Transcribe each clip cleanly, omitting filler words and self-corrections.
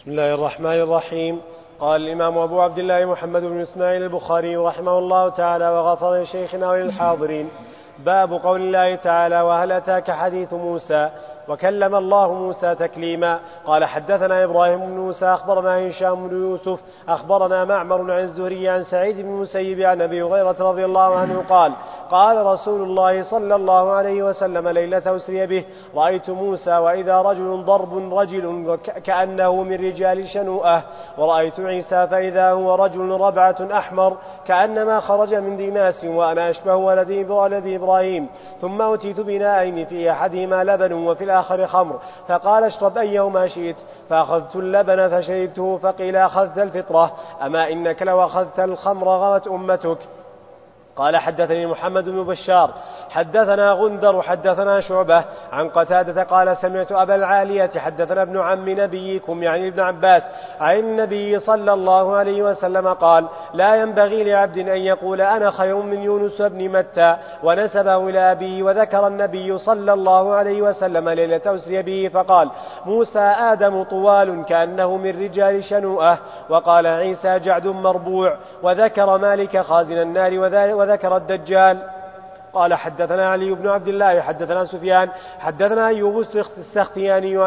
بسم الله الرحمن الرحيم. قال الإمام أبو عبد الله محمد بن إسماعيل البخاري رحمه الله تعالى وغفر لشيخنا وللحاضرين. باب قول الله تعالى: وهل أتاك حديث موسى وكلم الله موسى تكليما. قال: حدثنا إبراهيم بن موسى أخبرنا هشام بن يوسف أخبرنا معمر عن الزهري عن سعيد بن المسيب عن أبي هريرة رضي الله عنه قال: قال رسول الله صلى الله عليه وسلم ليلة أسري به: رأيت موسى وإذا رجل ضرب رجل كأنه من رجال شنوءة، ورأيت عيسى فإذا هو رجل ربعة أحمر كأنما خرج من ديماس، وأنا أشبه ولد إبراهيم. ثم أتيت بناءين في أحدهما لبن وفي الآخر خمر، فقال: اشرب أيهما شئت، فأخذت اللبن فشربته، فقيل: أخذت الفطرة، أما إنك لو أخذت الخمر غوت أمتك. قال: حدثني محمد بن بشار حدثنا غندر حدثنا شعبة عن قتادة قال: سمعت أبا العالية حدثنا ابن عم نبيكم يعني ابن عباس عن النبي صلى الله عليه وسلم قال: لا ينبغي لعبد أن يقول أنا خير من يونس بن متى، ونسبه إلى أبيه. وذكر النبي صلى الله عليه وسلم ليلة أسري به فقال: موسى آدم طوال كأنه من رجال شنوءة، وقال عيسى جعد مربوع. وذكر مالك خازن النار وذكر الدجال. قال: حدثنا علي بن عبد الله حدثنا سفيان حدثنا أيوب السختياني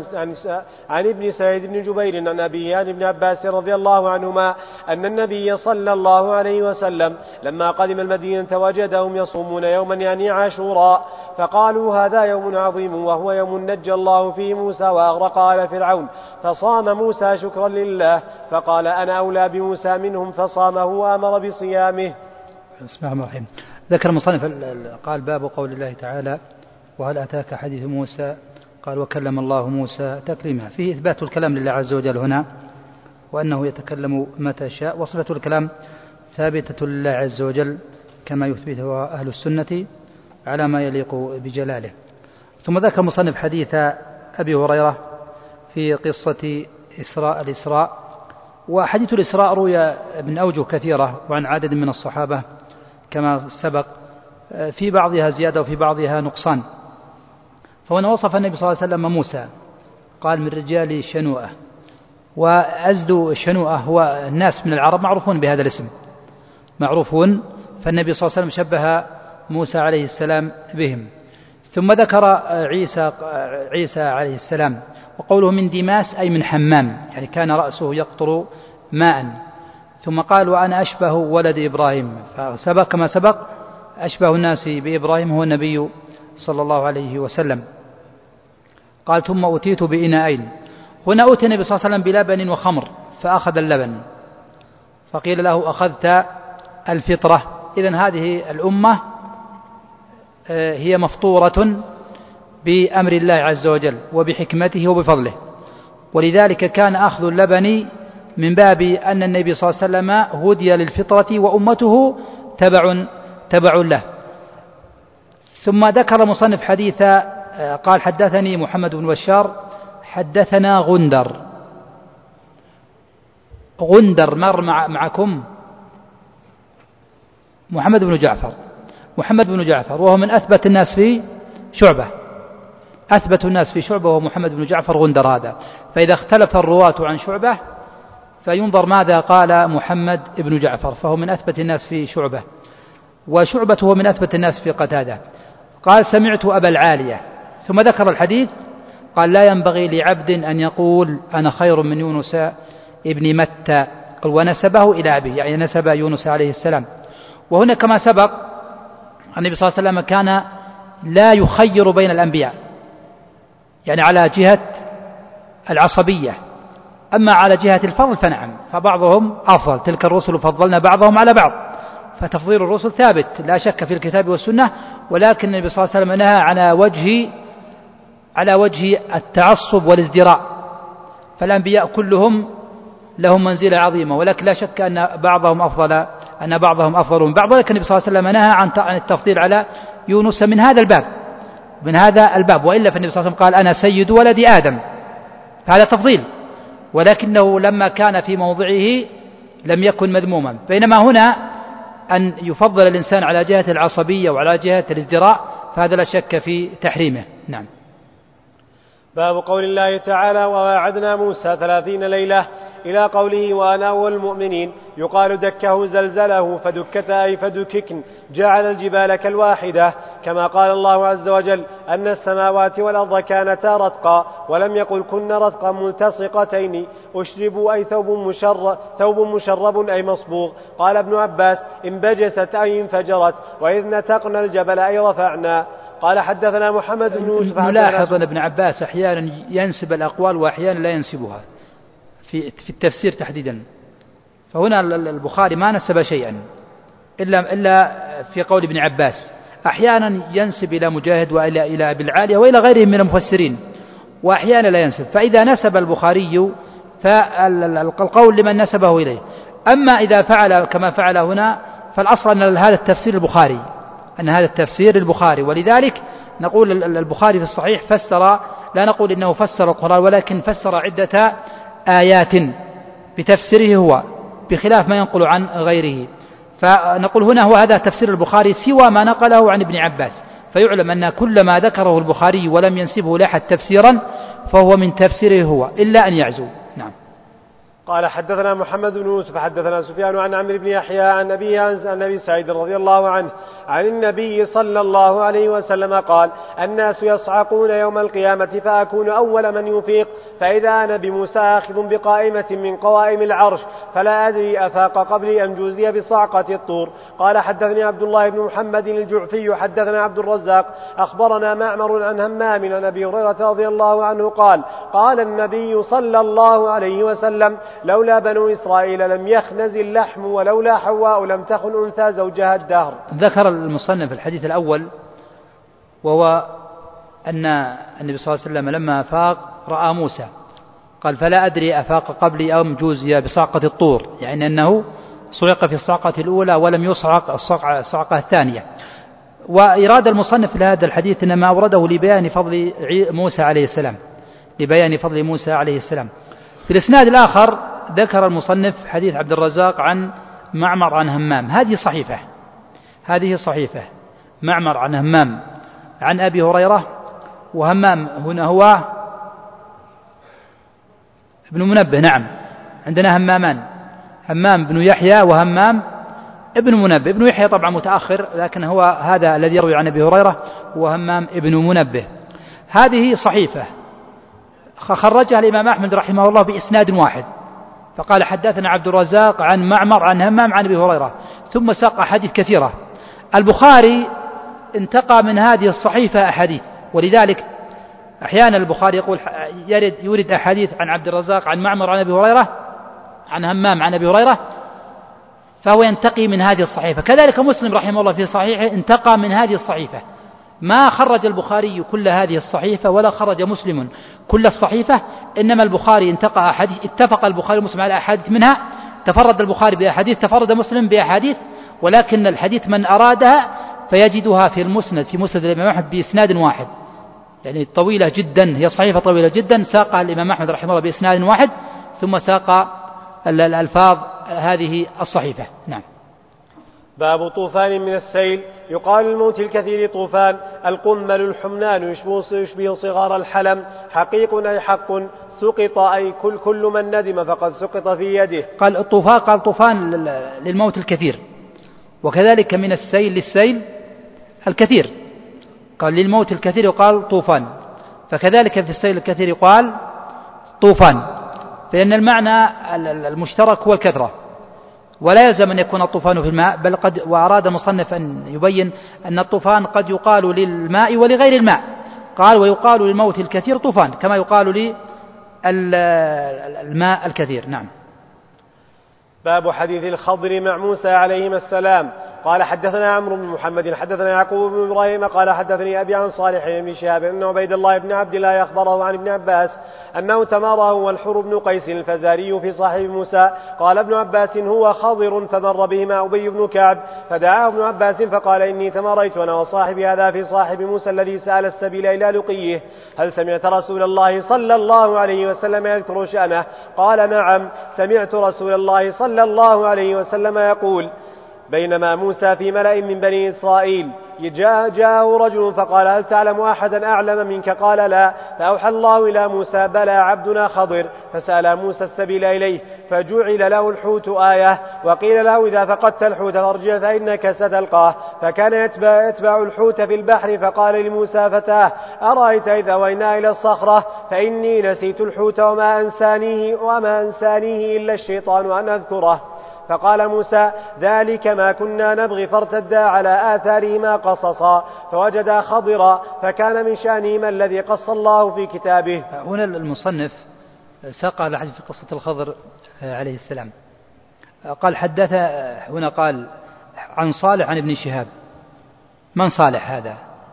عن ابن سعيد بن جبير عن أبيه عن ابن عباس رضي الله عنهما أن النبي صلى الله عليه وسلم لما قدم المدينة وجدهم يصومون يوما يعني عاشوراء، فقالوا: هذا يوم عظيم، وهو يوم نجى الله فيه موسى وأغرق آل فرعون، فصام موسى شكرا لله، فقال: أنا أولى بموسى منهم، فصامه وأمر بصيامه. بسم الله الرحمن الرحيم. ذكر المصنف قال: باب قول الله تعالى: وهل أتاك حديث موسى، قال: وكلم الله موسى تكليما. فيه إثبات الكلام لله عز وجل هنا، وأنه يتكلم متى شاء، وصفة الكلام ثابتة لله عز وجل كما يثبتها أهل السنة على ما يليق بجلاله. ثم ذكر المصنف حديث أبي هريرة في قصة الإسراء. وحديث الإسراء روي من أوجه كثيرة وعن عدد من الصحابة كما سبق، في بعضها زيادة وفي بعضها نقصان. فهنا وصف النبي صلى الله عليه وسلم موسى، قال: من رجال شنوءة. وأزد شنوءة هو الناس من العرب معروفون بهذا الاسم، معروفون، فالنبي صلى الله عليه وسلم شبه موسى عليه السلام بهم. ثم ذكر عيسى عليه السلام، وقوله من ديماس أي من حمام، يعني كان رأسه يقطر ماء. ثم قال: وأنا أشبه ولد إبراهيم، فسبق كما سبق أشبه الناس بإبراهيم هو النبي صلى الله عليه وسلم. قال: ثم أتيت بإناءين. هنا أتي النبي صلى الله عليه وسلم بلبن وخمر، فأخذ اللبن، فقيل له: أخذت الفطرة. إذن هذه الأمة هي مفطورة بأمر الله عز وجل وبحكمته وبفضله، ولذلك كان أخذ اللبن من باب أن النبي صلى الله عليه وسلم هدي للفطرة وأمته تبع له. ثم ذكر المصنف حديث قال: حدثني محمد بن بشار حدثنا غندر مر معكم محمد بن جعفر وهو من أثبت الناس في شعبة، وهو محمد بن جعفر غندر هذا. فإذا اختلف الرواة عن شعبة فينظر ماذا قال محمد بن جعفر، فهو من أثبت الناس في شعبة، وشعبة هو من أثبت الناس في قتادة. قال: سمعت أبا العالية. ثم ذكر الحديث قال: لا ينبغي لعبد أن يقول أنا خير من يونس ابن متى، ونسبه إلى أبيه، يعني نسب يونس عليه السلام. وهنا كما سبق النبي صلى الله عليه وسلم كان لا يخير بين الأنبياء، يعني على جهة العصبية. أما على جهة الفضل فنعم، فبعضهم أفضل، تلك الرسل فضلنا بعضهم على بعض، فتفضيل الرسل ثابت لا شك في الكتاب والسنة. ولكن النبي صلى الله عليه وسلم نهى على وجه التعصب والازدراء، فالأنبياء كلهم لهم منزلة عظيمة، ولكن لا شك أن بعضهم أفضل من بعض. ولكن النبي صلى الله عليه وسلم نهى عن التفضيل على يونس من هذا الباب، وإلا فالنبي صلى الله عليه وسلم قال: أنا سيد ولد آدم، فهذا تفضيل، ولكنه لما كان في موضعه لم يكن مذموما. بينما هنا أن يفضل الإنسان على جهة العصبية وعلى جهة الازدراء، فهذا لا شك في تحريمه. نعم. باب قول الله تعالى وواعدنا موسى 30 ليلة إلى قوله وأنا والمؤمنين. يقال دكه زلزله، فدكتا أي فدككن، جعل الجبال كالواحدة، كما قال الله عز وجل أن السماوات والأرض كانتا رتقا، ولم يقل كن رتقا ملتصقتين. أشربوا أي ثوب مشرب أي مصبوغ. قال ابن عباس انبجست أي انفجرت، وإذ نتقنا الجبل أي رفعنا. قال حدثنا محمد بن يوسف. نلاحظ أن ابن عباس أحيانا ينسب الأقوال وأحيانا لا ينسبها في التفسير تحديدا، فهنا البخاري ما نسب شيئا إلا في قول ابن عباس، أحيانا ينسب إلى مجاهد وإلى أبي العالية وإلى غيرهم من المفسرين، وأحيانا لا ينسب. فإذا نسب البخاري فالقول لمن نسبه إليه، أما إذا فعل كما فعل هنا فالأصل أن هذا التفسير البخاري، ولذلك نقول البخاري في الصحيح فسر، لا نقول إنه فسر القرآن، ولكن فسر عدة آيات بتفسيره هو بخلاف ما ينقل عن غيره. فنقول هنا هو هذا تفسير البخاري سوى ما نقله عن ابن عباس، فيعلم أن كل ما ذكره البخاري ولم ينسبه لأحد تفسيرا فهو من تفسيره هو إلا أن يعزو. نعم. قال حدثنا محمد بن يوسف حدثنا سفيان عن عمرو بن يحيى عن أبي سعيد رضي الله عنه عن النبي صلى الله عليه وسلم قال الناس يصعقون يوم القيامة فأكون أول من يفيق، فإذا أنا بموسى آخذ بقائمة من قوائم العرش، فلا أدري أفاق قبلي أم جوزي بصعقة الطور. قال حدثني عبد الله بن محمد الجعفي حدثنا عبد الرزاق أخبرنا معمر عن همام عن أبي هريرة رضي الله عنه قال قال النبي صلى الله عليه وسلم لولا بنو إسرائيل لم يخنز اللحم، ولولا حواء لم تخن أنثى زوجها الدهر. ذكر المصنف الحديث الأول، وهو أن النبي صلى الله عليه وسلم لما أفاق رأى موسى، قال فلا أدري أفاق قبلي أم جوزي بصعقة الطور، يعني أنه صعق في الصعقة الأولى ولم يصعق الصعقة الثانية. وإراد المصنف لهذا الحديث إنما أورده لبيان فضل موسى عليه السلام. في الإسناد الآخر ذكر المصنف حديث عبد الرزاق عن معمر عن همام، هذه صحيفة معمر عن همام عن أبي هريرة، وهمام هنا هو ابن منبه. نعم، عندنا همامان، همام بن يحيى وهمام ابن منبه. ابن يحيى طبعا متأخر، لكن هو هذا الذي يروي عن أبي هريرة وهمام ابن منبه. هذه صحيفة خرجها الإمام أحمد رحمه الله بإسناد واحد، فقال حدثنا عبد الرزاق عن معمر عن همام عن أبي هريرة، ثم ساق أحاديث كثيرة. البخاري انتقى من هذه الصحيفة أحاديث، ولذلك أحيانا البخاري يقول يورد أحاديث عن عبد الرزاق عن معمر عن أبي هريرة عن همام عن أبي هريرة، فهو ينتقي من هذه الصحيفة. كذلك مسلم رحمه الله في صحيحه انتقى من هذه الصحيفة، ما خرج البخاري كل هذه الصحيفة ولا خرج مسلم كل الصحيفة، إنما البخاري انتقى أحاديث، اتفق البخاري ومسلم على أحاديث منها، تفرد البخاري بأحاديث، تفرد مسلم بأحاديث، ولكن الحديث من أرادها فيجدها في المسند، في مسند الإمام أحمد بإسناد واحد، يعني طويلة جدا، هي صحيفة طويلة جدا ساقها الإمام أحمد رحمه الله بإسناد واحد، ثم ساق الألفاظ هذه الصحيفة. نعم. باب طوفان من السيل. يقال الموت الكثير طوفان، القمل الحمنان يشبه صغار الحلم، حقيق أي حق، سقط أي كل من ندم فقد سقط في يده. قال الطوفان، قال طوفان للموت الكثير، وكذلك من السيل للسيل الكثير، قال للموت الكثير يقال طوفان، فكذلك في السيل الكثير يقال طوفان، فإن المعنى المشترك هو الكثرة، ولا يلزم أن يكون الطوفان في الماء، بل وأراد المصنف أن يبين أن الطوفان قد يقال للماء ولغير الماء، قال ويقال للموت الكثير طوفان كما يقال للماء الكثير. نعم. باب حديث الخضر مع موسى عليهما السلام. قال حدثنا عمرو بن محمد حدثنا يعقوب بن إبراهيم قال حدثني أبي عن صالح بن شهاب أن عبيد الله بن عبد الله أخبره عن ابن عباس أنه تماره والحر بن قيس الفزاري في صاحب موسى. قال ابن عباس هو خضر، فمر بهما أبي بن كعب فدعاه ابن عباس فقال إني تماريت أنا وصاحبي هذا في صاحب موسى الذي سأل السبيل إلى لقيه، هل سمعت رسول الله صلى الله عليه وسلم يذكر شأنه؟ قال نعم، سمعت رسول الله صلى الله عليه وسلم يقول بينما موسى في ملأ من بني إسرائيل جاءه رجل فقال هل تعلم أحدا أعلم منك؟ قال لا. فأوحى الله إلى موسى بلى عبدنا خضر، فسأل موسى السبيل إليه فجعل له الحوت آية، وقيل له إذا فقدت الحوت فارجع فإنك ستلقاه. فكان يتبع الحوت في البحر، فقال لموسى فتاه أرأيت إذا وإنا إلى الصخرة فإني نسيت الحوت وما أنسانيه إلا الشيطان أن أذكره. فقال موسى ذلك ما كنا نبغي، فارتدا على آثارهما قصصا فوجدا خضرا، فكان من شأنهما الذي قص الله في كتابه. هنا المصنف ساق الحديث في قصة الخضر عليه السلام. قال حدث هنا قال عن صالح عن ابن شهاب. من صالح هذا؟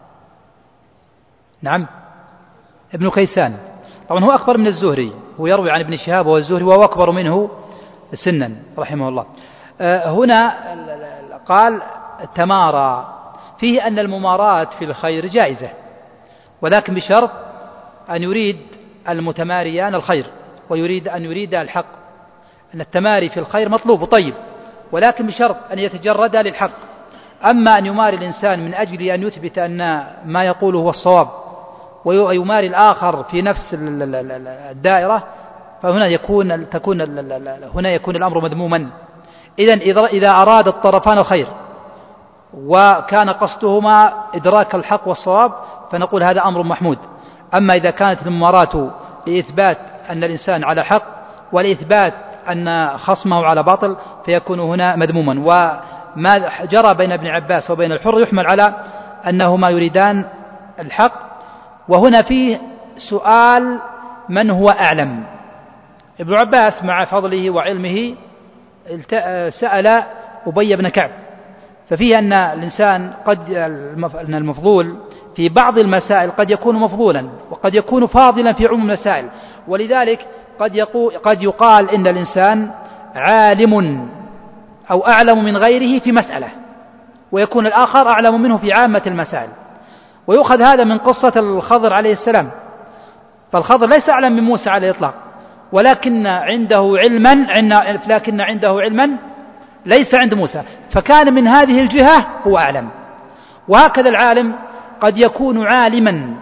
نعم ابن كيسان. طبعا هو أكبر من الزهري، هو يروي عن ابن شهاب والزهري وهو أكبر منه سنا رحمه الله. هنا قال تمارى، فيه أن المماراة في الخير جائزة، ولكن بشرط أن يريد المتماريان الخير ويريد أن يريد الحق، أن التماري في الخير مطلوب طيب، ولكن بشرط أن يتجرد للحق. أما أن يماري الإنسان من أجل أن يثبت أن ما يقوله هو الصواب ويماري الآخر في نفس الدائرة، فهنا يكون الأمر مذموما. إذا أراد الطرفان الخير وكان قصدهما إدراك الحق والصواب فنقول هذا أمر محمود. أما إذا كانت المماراة لإثبات أن الإنسان على حق ولإثبات أن خصمه على باطل فيكون هنا مذموما. وما جرى بين ابن عباس وبين الحر يحمل على أنهما يريدان الحق. وهنا فيه سؤال من هو أعلم. ابن عباس مع فضله وعلمه سأل أبي بن كعب، ففيه أن الإنسان أن المفضول في بعض المسائل قد يكون مفضولا وقد يكون فاضلا في عموم المسائل، ولذلك قد يقال إن الإنسان عالم أو أعلم من غيره في مسألة ويكون الآخر أعلم منه في عامة المسائل. ويؤخذ هذا من قصة الخضر عليه السلام، فالخضر ليس أعلم من موسى على الإطلاق، ولكن عنده علما ليس عند موسى، فكان من هذه الجهة هو أعلم. وهكذا العالم قد يكون عالما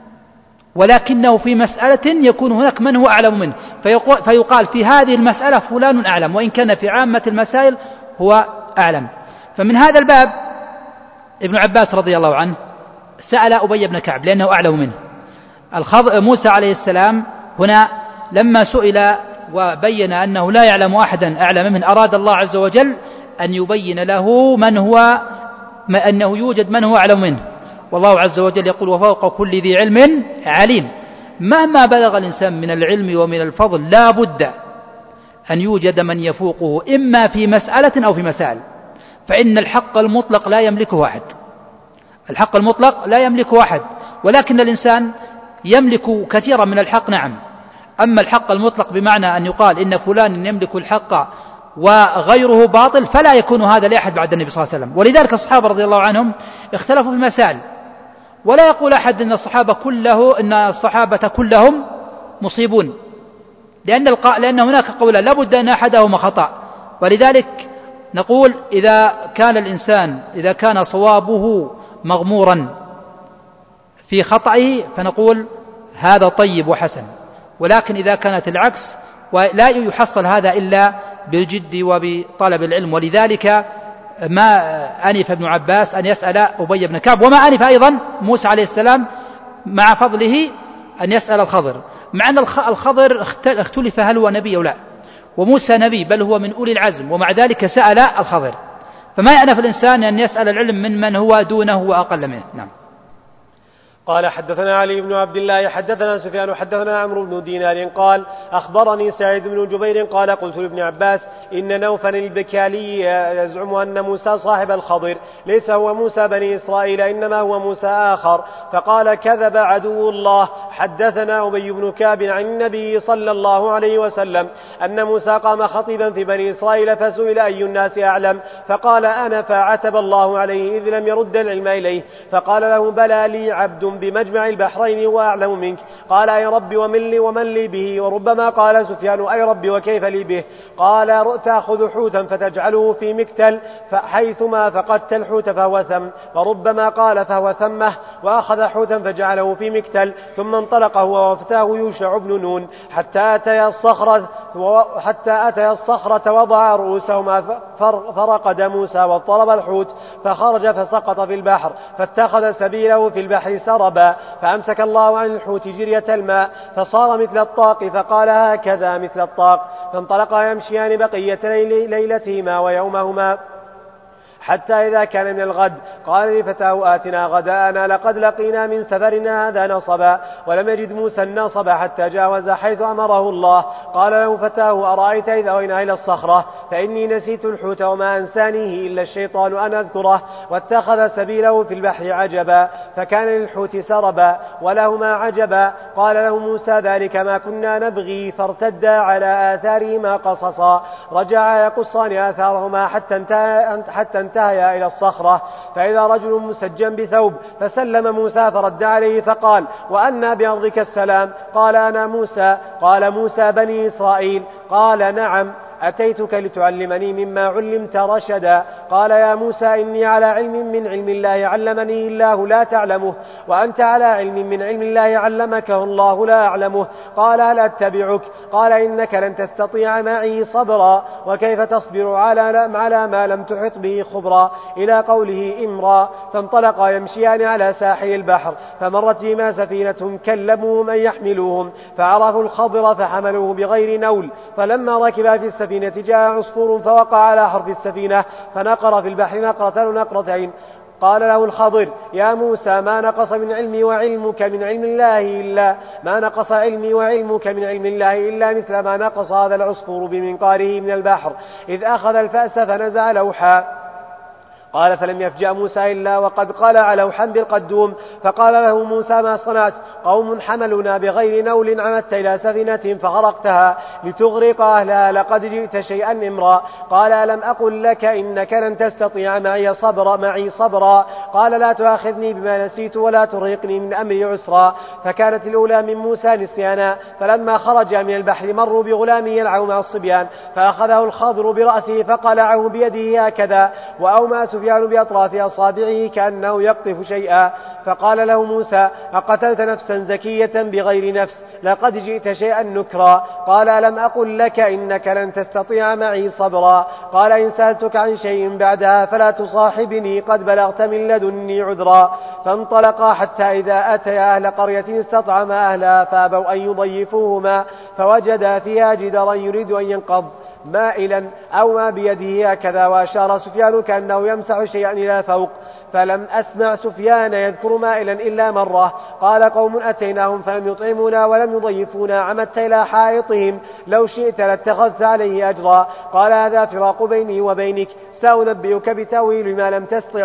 ولكنه في مسألة يكون هناك من هو أعلم منه، فيقال في هذه المسألة فلان أعلم، وإن كان في عامة المسائل هو أعلم. فمن هذا الباب ابن عباس رضي الله عنه سأل أبي بن كعب لأنه أعلم منه. موسى عليه السلام هنا لما سئل وبين أنه لا يعلم أحدا أعلم منه أراد الله عز وجل أن يبين له أنه يوجد من هو أعلم منه. والله عز وجل يقول وفوق كل ذي علم عليم. مهما بلغ الإنسان من العلم ومن الفضل لا بد أن يوجد من يفوقه إما في مسألة أو في مسائل، فإن الحق المطلق لا يملكه أحد. الحق المطلق لا يملكه أحد، ولكن الإنسان يملك كثيرا من الحق نعم. أما الحق المطلق بمعنى أن يقال إن فلان يملك الحق وغيره باطل فلا يكون هذا لأحد بعد النبي صلى الله عليه وسلم. ولذلك الصحابة رضي الله عنهم اختلفوا في مسائل، ولا يقول أحد إن الصحابة كلهم مصيبون، لأن هناك قولا لابد أن أحدهما خطأ. ولذلك نقول إذا كان صوابه مغمورا في خطأه فنقول هذا طيب وحسن، ولكن إذا كانت العكس ولا يحصل هذا إلا بالجد وبطلب العلم. ولذلك ما أنف ابن عباس أن يسأل أبي بن كعب، وما أنف أيضا موسى عليه السلام مع فضله أن يسأل الخضر، مع أن الخضر اختلف هل هو نبي أو لا، وموسى نبي بل هو من أولي العزم، ومع ذلك سأل الخضر. فما يأنف الإنسان أن يسأل العلم من هو دونه وأقل منه. نعم. قال حدثنا علي بن عبد الله حدثنا سفيان حدثنا عمرو بن دينار قال أخبرني سعيد بن جبير قال قلت لابن عباس إن نوفل البكالي يزعم أن موسى صاحب الخضر ليس هو موسى بني إسرائيل إنما هو موسى آخر، فقال كذب عدو الله. حدثنا أبي بن كعب عن النبي صلى الله عليه وسلم أن موسى قام خطيبا في بني إسرائيل فسئل أي الناس أعلم فقال أنا، فعتب الله عليه إذ لم يرد العلم إليه، فقال له بلى لي عبد بمجمع البحرين وأعلم منك. قال أي رب ومن لي به. وربما قال سفيان أي رب وكيف لي به. قال تأخذ حوتا فتجعله في مكتل حيثما فقدت الحوت فهو ثم. وربما قال فهو ثمه وأخذ حوتا فجعله في مكتل. ثم انطلق هو وفتاه يوشع بن نون حتى أتي الصخرة وضع رؤوسهما فرقد موسى واضطرب الحوت فخرج فسقط في البحر فاتخذ سبيله في البحر سربا فأمسك الله عن الحوت جرية الماء فصار مثل الطاق فقال هكذا مثل الطاق. فانطلقا يمشيان بقية ليلتهما ويومهما حتى إذا كان من الغد قال لفتاه آتنا غداءنا لقد لقينا من سفرنا هذا نصبا. ولم يجد موسى النصب حتى جاوز حيث أمره الله. قال له فتاه أرأيت إذا أوينا إلى الصخرة فإني نسيت الحوت وما أنسانيه إلا الشيطان أن أذكره. واتخذ سبيله في البحر عجبا فكان للحوت سربا ولهما عجبا. قال له موسى ذلك ما كنا نبغي فارتدا على آثارهما قصصا. رجعا يقصان آثارهما حتى انتهيا إلى الصخرة فإذا رجل مسجى بثوب فسلم موسى فرد عليه فقال وأنى بأرضك السلام. قال أنا موسى. قال موسى بني إسرائيل. قال نعم أتيتك لتعلمني مما علمت رشدا. قال يا موسى إني على علم من علم الله علمني الله لا تعلمه وأنت على علم من علم الله علمكه الله لا أعلمه. قال هل أتبعك. قال إنك لن تستطيع معي صبرا وكيف تصبر على ما لم تحط به خبرا إلى قوله إمرا. فانطلقا يمشيان على ساحل البحر فمرت بهما سفينة كلموا من يحملوهم فعرفوا الخضر فحملوه بغير نول. فلما ركبا في السفينة جاء عصفور فوقع على حرف السفينة فنقر في البحر نقرة ونقرتين. قال له الخضر يا موسى ما نقص من علمي وعلمك من علم الله إلا مثل ما نقص هذا العصفور بمنقاره من البحر إذ أخذ الفأس فنزع لوحا. قال فلم يفجأ موسى إلا وقد قلع لوحا بالقدوم. فقال له موسى ما صنعت. قوم حملنا بغير نول عمدت إلى سفينة فغرقتها لتغرق أهلها لقد جئت شيئا إمرا. قال ألم أقل لك إنك لن تستطيع معي صبرا. قال لا تؤاخذني بما نسيت ولا ترهقني من أمري عسرا. فكانت الأولى من موسى نسيانا. فلما خرج من البحر مروا بغلام يلعب مع الصبيان فأخذه الخضر برأسه فقلعه بيده هكذا وأومأ سفيان بأطراف أصابعه كأنه يقطف شيئا. فقال له موسى أقتلت نفسا زكية بغير نفس لقد جئت شيئا نكرا. قال ألم أقل لك إنك لن تستطيع معي صبرا. قال إن سألتك عن شيء بعدها فلا تصاحبني قد بلغت من لدني عذرا. فانطلقا حتى إذا أتيا أهل قرية استطعما أهلها فأبوا أن يضيفوهما فوجدا فيها جدرا يريد أن ينقض مائلا أو ما بيده هكذا وأشار سفيان كأنه يمسح شيئا إلى فوق فلم أسمع سفيان يذكر مائلا إلا مرة. قال قوم أتيناهم فلم يطعمونا ولم يضيفونا عمدت إلى حائطهم لو شئت لاتخذت عليه أجرا. قال هذا فراق بيني وبينك سأنبئك بتأويل ما لم تستطع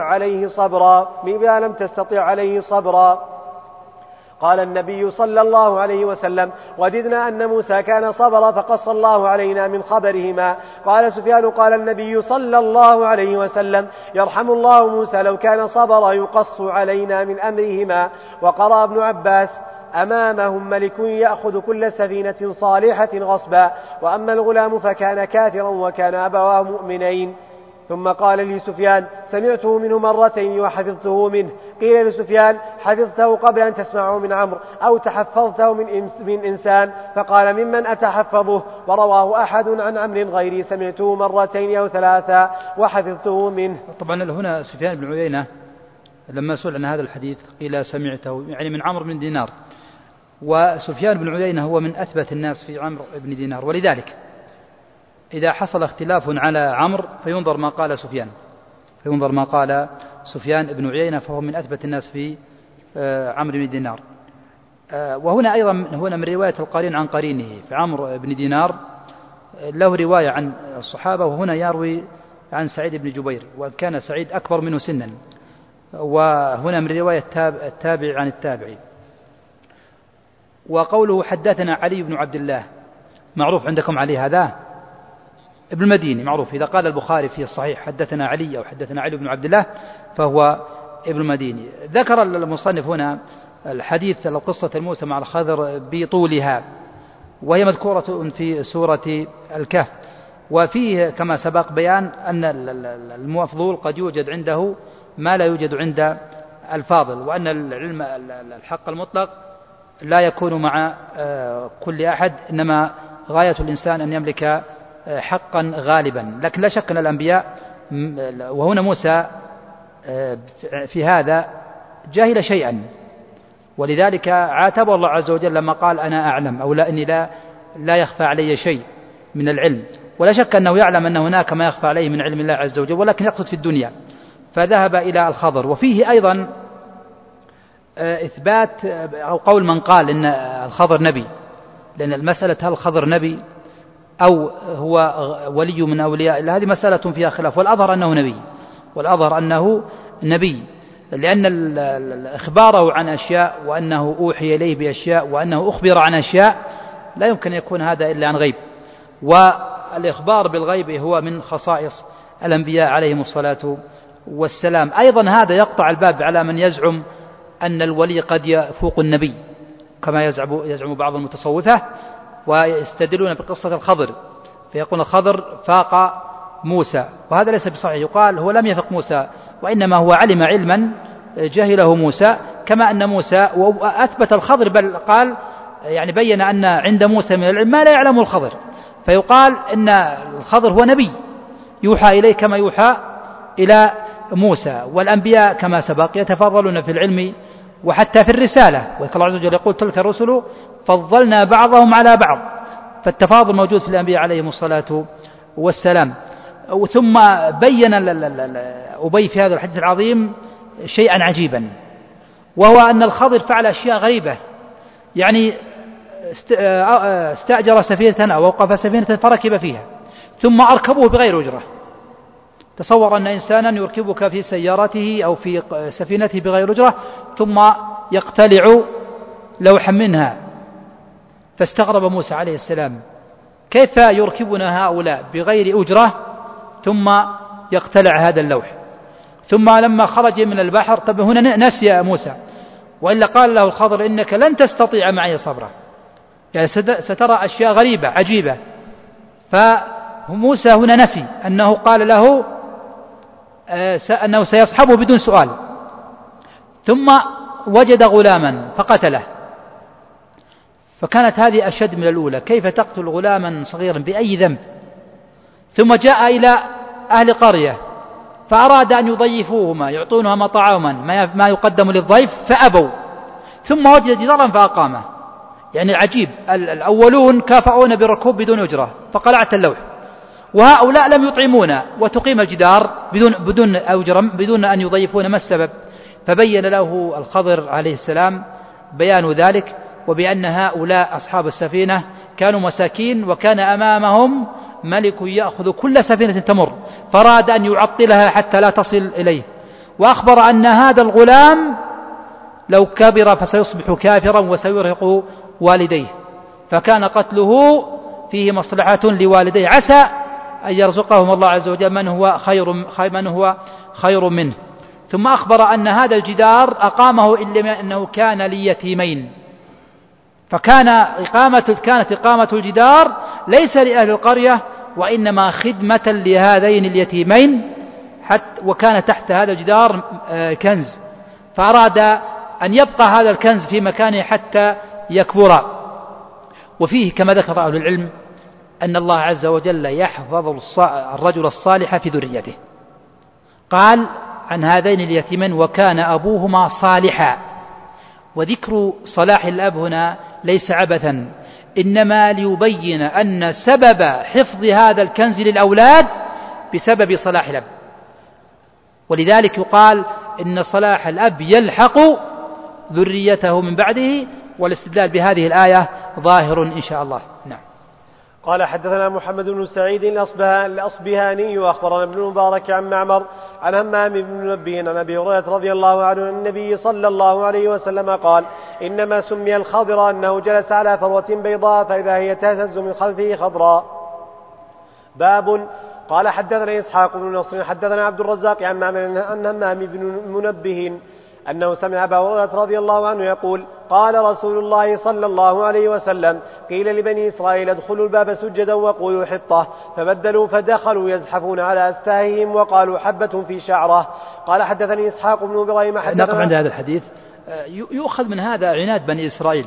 عليه صبرا. قال النبي صلى الله عليه وسلم وددنا أن موسى كان صبر فقص الله علينا من خبرهما. قال سفيان قال النبي صلى الله عليه وسلم يرحم الله موسى لو كان صبر يقص علينا من أمرهما. وقرأ ابن عباس أمامهم ملك يأخذ كل سفينة صالحة غصبا وأما الغلام فكان كافرا وكان أبواه مؤمنين. ثم قال لي سفيان سمعته منه مرتين وحفظته منه. قيل لسفيان حفظته قبل أن تسمعه من عمرو أو تحفظته من إنسان؟ فقال ممن أتحفظه. ورواه أحد عن عمرو غيري سمعته مرتين أو ثلاثة وحفظته منه. طبعا هنا سفيان بن عيينة لما سئل عن هذا الحديث قيل سمعته يعني من عمرو بن دينار وسفيان بن عيينة هو من أثبت الناس في عمرو بن دينار ولذلك إذا حصل اختلاف على عمرو فينظر ما قال سفيان بن عيينة فهو من أثبت الناس في عمرو بن دينار. وهنا أيضا من رواية القرين عن قرينه في عمرو بن دينار له رواية عن الصحابة وهنا يروي عن سعيد بن جبير وكان سعيد أكبر منه سنا وهنا من رواية التابع عن التابعي. وقوله حدثنا علي بن عبد الله معروف عندكم علي هذا ابن المديني معروف. إذا قال البخاري في الصحيح حدثنا علي أو حدثنا علي بن عبد الله فهو ابن المديني. ذكر المصنف هنا الحديث لو قصة موسى مع الخضر بطولها، وهي مذكورة في سورة الكهف. وفيه كما سبق بيان أن المفضول قد يوجد عنده ما لا يوجد عند الفاضل، وأن العلم الحق المطلق لا يكون مع كل أحد، إنما غاية الإنسان أن يملك حقا غالبا. لكن لا شك أن الأنبياء، وهنا موسى في هذا جاهل شيئا، ولذلك عاتبه الله عز وجل لما قال أنا أعلم، أو لا إني لا يخفى علي شيء من العلم. ولا شك أنه يعلم أن هناك ما يخفى عليه من علم الله عز وجل، ولكن يقصد في الدنيا، فذهب إلى الخضر. وفيه أيضا إثبات أو قول من قال إن الخضر نبي، لأن المسألة هل الخضر نبي أو هو ولي من أولياء الله هذه مسألة فيها خلاف، والأظهر أنه نبي، لأن إخباره عن أشياء وأنه أوحي إليه بأشياء وأنه أخبر عن أشياء لا يمكن يكون هذا إلا عن غيب، والإخبار بالغيب هو من خصائص الأنبياء عليهم الصلاة والسلام. أيضا هذا يقطع الباب على من يزعم أن الولي قد يفوق النبي كما يزعم بعض المتصوفة، ويستدلون بقصة الخضر فيقول الخضر فاق موسى، وهذا ليس بصحيح. يقال هو لم يفق موسى، وإنما هو علم علما جهله موسى، كما أن موسى وأثبت الخضر، بل قال يعني بين أن عند موسى من العلم ما لا يعلمه الخضر، فيقال إن الخضر هو نبي يوحى إليه كما يوحى إلى موسى. والأنبياء كما سبق يتفاضلون في العلم وحتى في الرسالة، والله عز وجل يقول تلك الرسل فضلنا بعضهم على بعض، فالتفاضل موجود في الأنبياء عليهم الصلاة والسلام. ثم بين أبي في هذا الحديث العظيم شيئا عجيبا، وهو أن الخضر فعل أشياء غريبة، يعني استأجر سفينة أو أوقف سفينة فركب فيها ثم أركبوه بغير أجرة. تصور أن إنسانا يركبك في سيارته أو في سفينته بغير أجرة ثم يقتلع لوحا منها، فاستغرب موسى عليه السلام كيف يركبنا هؤلاء بغير أجرة ثم يقتلع هذا اللوح. ثم لما خرج من البحر، طب هنا نسي موسى، وإلا قال له الخضر إنك لن تستطيع معي صبرا، يعني سترى أشياء غريبة عجيبة. فموسى هنا نسي أنه قال له أنه سيصحبه بدون سؤال، ثم وجد غلاما فقتله، فكانت هذه أشد من الأولى، كيف تقتل غلاما صغيرا بأي ذنب؟ ثم جاء إلى أهل قرية فأراد أن يضيفوهما يعطونهما طعاما ما يقدم للضيف فأبوا، ثم وجد جدارا فأقامه. يعني عجيب، الأولون كافؤون بالركوب بدون أجرة فقلعت اللوح، وهؤلاء لم يطعمونا وتقيم الجدار بدون أجرة بدون أن يضيفون، ما السبب؟ فبين له الخضر عليه السلام بيان ذلك، وبأن هؤلاء أصحاب السفينة كانوا مساكين، وكان أمامهم ملك يأخذ كل سفينة تمر، فراد أن يعطلها حتى لا تصل إليه، وأخبر أن هذا الغلام لو كبر فسيصبح كافرا وسيرهق والديه، فكان قتله فيه مصلحة لوالديه، عسى أن يرزقهم الله عز وجل من هو خير منه. ثم أخبر أن هذا الجدار أقامه إلا أنه كان ليتيمين، فكانت إقامة الجدار ليس لأهل القرية وإنما خدمة لهذين اليتيمين، وكان تحت هذا الجدار كنز، فأراد أن يبقى هذا الكنز في مكانه حتى يكبر. وفيه كما ذكر أهل العلم أن الله عز وجل يحفظ الرجل الصالح في ذريته. قال عن هذين اليتيمين وكان أبوهما صالحا، وذكر صلاح الأب هنا ليس عبثا، إنما ليبين أن سبب حفظ هذا الكنز للأولاد بسبب صلاح الأب، ولذلك يقال إن صلاح الأب يلحق ذريته من بعده، والاستدلال بهذه الآية ظاهر إن شاء الله. نعم. قال حدثنا محمد بن سعيد الأصبهاني وأخبرنا ابن المبارك عن معمر عن همام بن منبه عن أبي هريرة رضي الله عنه أن النبي صلى الله عليه وسلم قال إنما سمي الخضر أنه جلس على فروة بيضاء فإذا هي تهتز من خلفه خضراء. باب. قال حدثنا إسحاق بن نصر حدثنا عبد الرزاق عن معمر عن همام بن منبه أنه سمع أبا هريرة رضي الله عنه يقول قال رسول الله صلى الله عليه وسلم قيل لبني إسرائيل ادخلوا الباب سجدا وقولوا حطة فبدلوا فدخلوا يزحفون على أستاههم وقالوا حبة في شعره. قال حدثني إسحاق بن إبراهيم نقف عند هذا الحديث. يؤخذ من هذا عناد بني إسرائيل،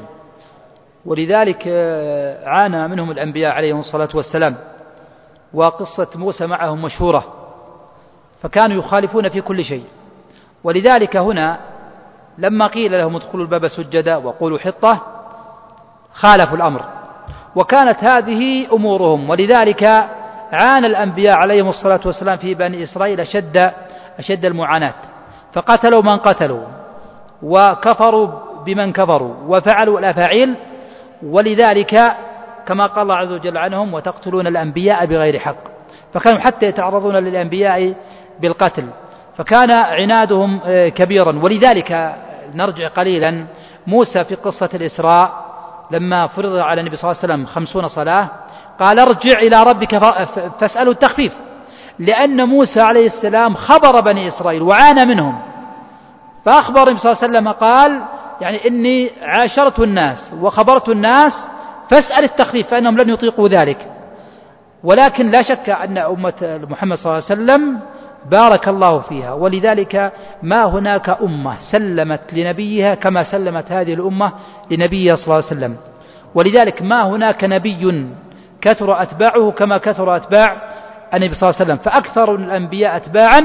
ولذلك عانى منهم الأنبياء عليهم الصلاة والسلام، وقصة موسى معهم مشهورة، فكانوا يخالفون في كل شيء. ولذلك هنا لما قيل لهم ادخلوا الباب سجدا وقولوا حطة خالفوا الأمر، وكانت هذه أمورهم. ولذلك عانى الأنبياء عليهم الصلاة والسلام في بني إسرائيل أشد المعاناة، فقتلوا من قتلوا وكفروا بمن كفروا وفعلوا الأفاعيل. ولذلك كما قال الله عز وجل عنهم وتقتلون الأنبياء بغير حق، فكانوا حتى يتعرضون للأنبياء بالقتل، فكان عنادهم كبيرا. ولذلك نرجع قليلا، موسى في قصة الإسراء لما فرض على النبي صلى الله عليه وسلم 50 صلاة قال ارجع إلى ربك فاسألوا التخفيف، لأن موسى عليه السلام خبر بني إسرائيل وعانى منهم، فأخبر النبي صلى الله عليه وسلم قال يعني إني عاشرت الناس وخبرت الناس فاسأل التخفيف فإنهم لن يطيقوا ذلك. ولكن لا شك أن أمة محمد صلى الله عليه وسلم بارك الله فيها، ولذلك ما هناك أمة سلمت لنبيها كما سلمت هذه الأمة لنبيها صلى الله عليه وسلم. ولذلك ما هناك نبي كثر أتباعه كما كثر أتباع النبي صلى الله عليه وسلم، فأكثر الأنبياء أتباعا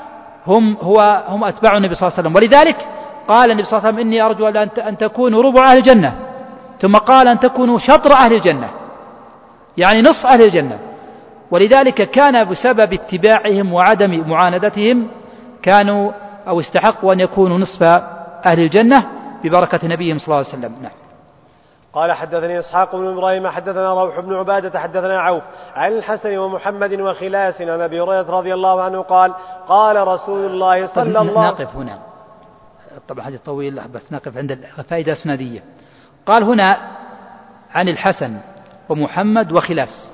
هم أتباع النبي صلى الله عليه وسلم. ولذلك قال النبي صلى الله عليه وسلم إني أرجو أن تكونوا ربع أهل الجنة، ثم قال أن تكونوا شطر أهل الجنة، يعني نصف أهل الجنة. ولذلك كان بسبب اتباعهم وعدم معاندتهم كانوا أو استحقوا أن يكونوا نصف أهل الجنة ببركة نبيهم صلى الله عليه وسلم. نعم. قال حدثني إسحاق بن إبراهيم حدثنا روح بن عبادة حدثنا عوف عن الحسن ومحمد وخلاس عن أبي هريرة رضي الله عنه قال قال رسول الله صلى الله عليه وسلم. نقف هنا، طبعا حديث طويل بس نقف عند فائدة أسنادية. قال هنا عن الحسن ومحمد وخلاس.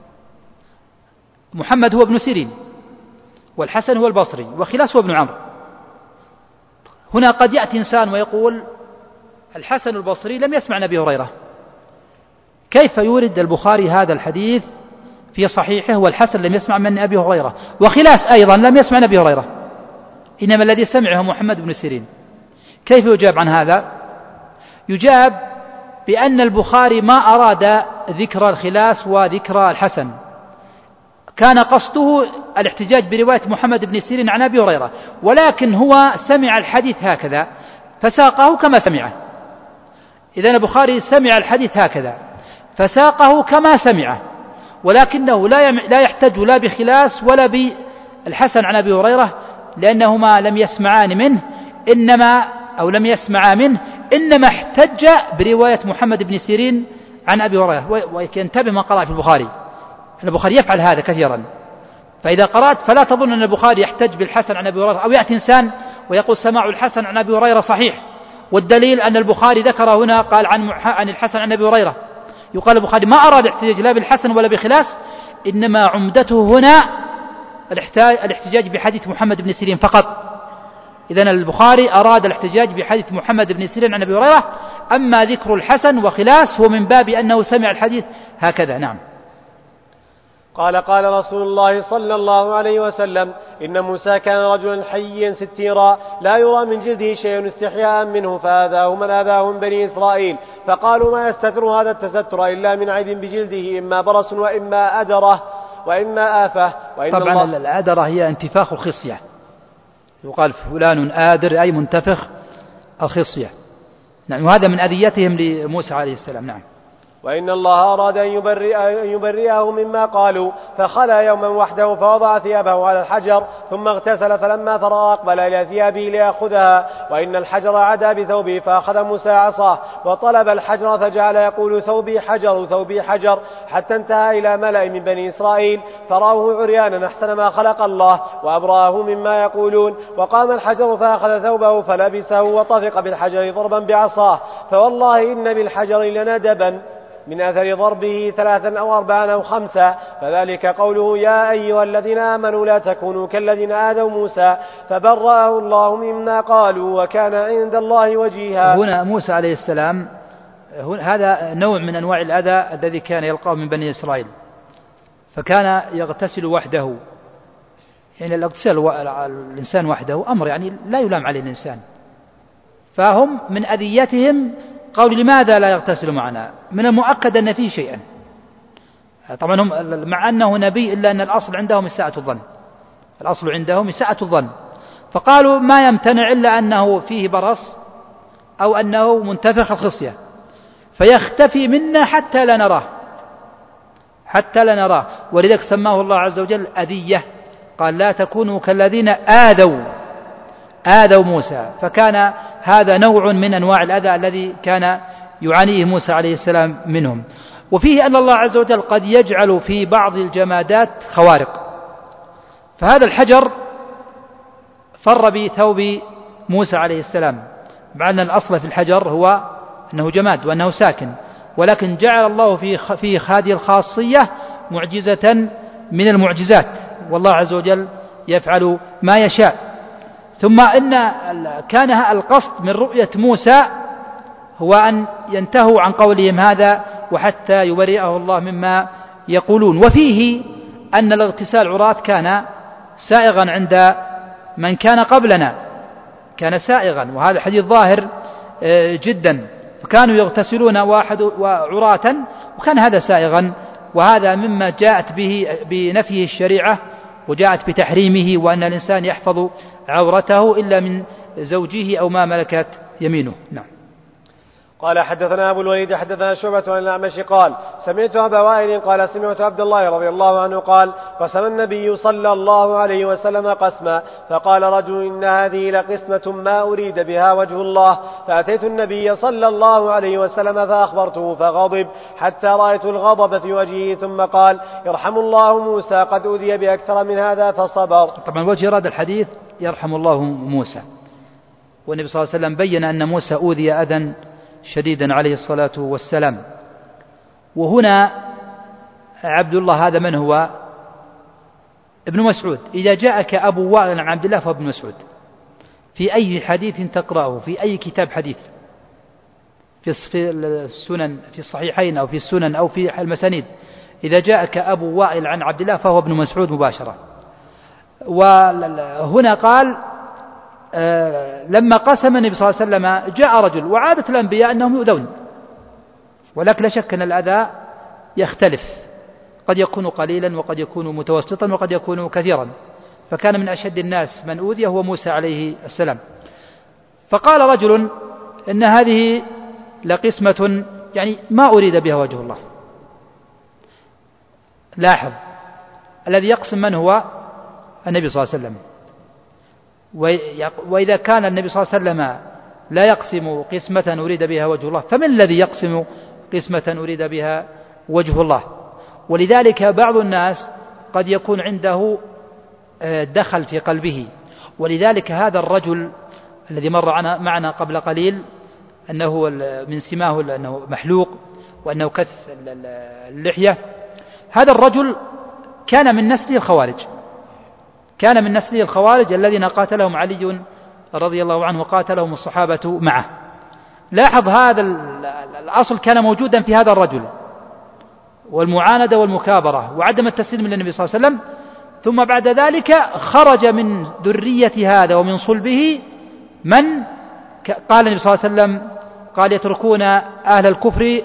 محمد هو ابن سيرين، والحسن هو البصري، وخلاس هو ابن عمرو. هنا قد يأتي إنسان ويقول الحسن البصري لم يسمع عن أبي هريرة، كيف يورد البخاري هذا الحديث في صحيحه والحسن لم يسمع من أبي هريرة، وخلاس أيضا لم يسمع عن أبي هريرة، إنما الذي سمعه محمد بن سيرين؟ كيف يجاب عن هذا؟ يجاب بأن البخاري ما أراد ذكر الخلاس وذكر الحسن، كان قصده الاحتجاج برواية محمد بن سيرين عن أبي هريرة، ولكن هو سمع الحديث هكذا فساقه كما سمعه. إذن البخاري سمع الحديث هكذا فساقه كما سمعه، ولكنه لا يحتج لا بخلاس ولا بالحسن عن أبي هريرة، لأنهما لم يسمعان منه لم يسمعا منه، إنما احتج برواية محمد بن سيرين عن أبي هريرة. وينتبه ما قرأ في البخاري يفعل هذا كثيرا، فإذا قرأت فلا تظن أن البخاري يحتج بالحسن عن أبي هريرة، أو يأتي إنسان ويقول سماع الحسن عن أبي هريرة صحيح، والدليل أن البخاري ذكر هنا قال عن الحسن عن أبي هريرة، يقال البخاري ما أراد الاحتجاج لا بالحسن ولا بخلاس، إنما عمدته هنا الاحتجاج بحديث محمد بن سيرين فقط. إذن البخاري أراد الاحتجاج بحديث محمد بن سيرين عن أبي هريرة، أما ذكر الحسن وخلاس هو من باب أنه سمع الحديث هكذا. نعم. قال رسول الله صلى الله عليه وسلم إن موسى كان رجلا حيا ستيرا لا يرى من جلده شيء استحياء منه، فآذاه من آذاه من بني إسرائيل، فقالوا ما يستتر هذا التستر إلا من عيب بجلده، إما برص وإما أدرة وإما آفة. طبعا الأدرة هي انتفاخ الخصية، يقال فلان آدر أي منتفخ الخصية. نعم. وهذا من أذيتهم لموسى عليه السلام. نعم. وإن الله أراد أن يبرئه مما قالوا، فخلى يوما وحده فوضع ثيابه على الحجر ثم اغتسل، فلما فرغ أقبل إلى ثيابه ليأخذها، وإن الحجر عدا بثوبه، فأخذ موسى عصاه وطلب الحجر فجعل يقول ثوبي حجر ثوبي حجر، حتى انتهى إلى ملأ من بني إسرائيل فرأوه عريانا أحسن ما خلق الله وأبراه مما يقولون، وقام الحجر فأخذ ثوبه فلبسه وطفق بالحجر ضربا بعصاه، فوالله إن بالحجر لندبا من أثر ضربه 3 أو 4 أو 5، فذلك قوله يا أيها الذين آمنوا لا تكونوا كالذين آذوا موسى فبرأه الله مما قالوا وكان عند الله وجيها. هنا موسى عليه السلام هذا نوع من أنواع الأذى الذي كان يلقاه من بني إسرائيل، فكان يغتسل وحده، يعني الاغتسال الإنسان وحده أمر يعني لا يلام عليه الإنسان، فهم من أذيتهم قالوا لماذا لا يغتسل معنا؟ من المؤكد أن فيه شيئا، طبعا هم مع أنه نبي إلا أن الأصل عندهم إساءة الظن، الأصل عندهم إساءة الظن، فقالوا ما يمتنع إلا أنه فيه برص أو أنه منتفخ الخصية فيختفي منا حتى لا نراه، ولذلك سماه الله عز وجل أذية، قال لا تكونوا كالذين آذوا موسى، فكان هذا نوع من أنواع الأذى الذي كان يعانيه موسى عليه السلام منهم. وفيه أن الله عز وجل قد يجعل في بعض الجمادات خوارق، فهذا الحجر فر بثوب موسى عليه السلام، مع أن الأصل في الحجر هو أنه جماد وأنه ساكن، ولكن جعل الله في هذه الخاصية معجزة من المعجزات، والله عز وجل يفعل ما يشاء. ثم إن كان القصد من رؤية موسى هو أن ينتهوا عن قولهم هذا وحتى يبرئه الله مما يقولون. وفيه أن الاغتسال عراة كان سائغا عند من كان قبلنا، كان سائغا، وهذا حديث ظاهر جدا، فكانوا يغتسلون وعراة، وكان هذا سائغا، وهذا مما جاءت به بنفيه الشريعة وجاءت بتحريمه، وأن الإنسان يحفظ عورته إلا من زوجه أو ما ملكت يمينه. نعم. قال حدثنا أبو الوليد حدثنا شعبة عن الأعمش قال سمعت أبا وائل قال سمعت عبد الله رضي الله عنه قال قسم النبي صلى الله عليه وسلم قسما، فقال رجل إن هذه لقسمة ما أريد بها وجه الله، فأتيت النبي صلى الله عليه وسلم فأخبرته فغضب حتى رأيت الغضب في وجهه، ثم قال يرحم الله موسى قد أذي بأكثر من هذا فصبر. طبعا وجه هذا الحديث يرحم الله موسى، والنبي صلى الله عليه وسلم بين أن موسى أوذي أذى شديدا عليه الصلاة والسلام. وهنا عبد الله هذا من هو؟ ابن مسعود. إذا جاءك أبو وائل عن عبد الله فهو ابن مسعود، في أي حديث تقرأه، في أي كتاب حديث، في السنن، في الصحيحين أو في السنن أو في المسانيد، إذا جاءك أبو وائل عن عبد الله فهو ابن مسعود مباشرة. وهنا قال لما قسم النبي صلى الله عليه وسلم جاء رجل، وعادة الأنبياء أنهم يؤذون، ولكن لا شك أن الأذى يختلف، قد يكون قليلا وقد يكون متوسطا وقد يكون كثيرا، فكان من أشد الناس من أوذي هو موسى عليه السلام. فقال رجل إن هذه لقسمة يعني ما أريد بها وجه الله. لاحظ الذي يقسم من هو؟ النبي صلى الله عليه وسلم. وإذا كان النبي صلى الله عليه وسلم لا يقسم قسمة أريد بها وجه الله، فمن الذي يقسم قسمة أريد بها وجه الله؟ ولذلك بعض الناس قد يكون عنده دخل في قلبه، ولذلك هذا الرجل الذي مر معنا قبل قليل أنه من سماه أنه محلوق وأنه كث اللحية، هذا الرجل كان من نسل الخوارج، كان من نسل الخوارج الذين قاتلهم علي رضي الله عنه وقاتلهم الصحابة معه. لاحظ هذا الأصل كان موجودا في هذا الرجل، والمعاندة والمكابرة وعدم التسليم للنبي صلى الله عليه وسلم، ثم بعد ذلك خرج من ذرية هذا ومن صلبه من قال النبي صلى الله عليه وسلم قال يتركون أهل الكفر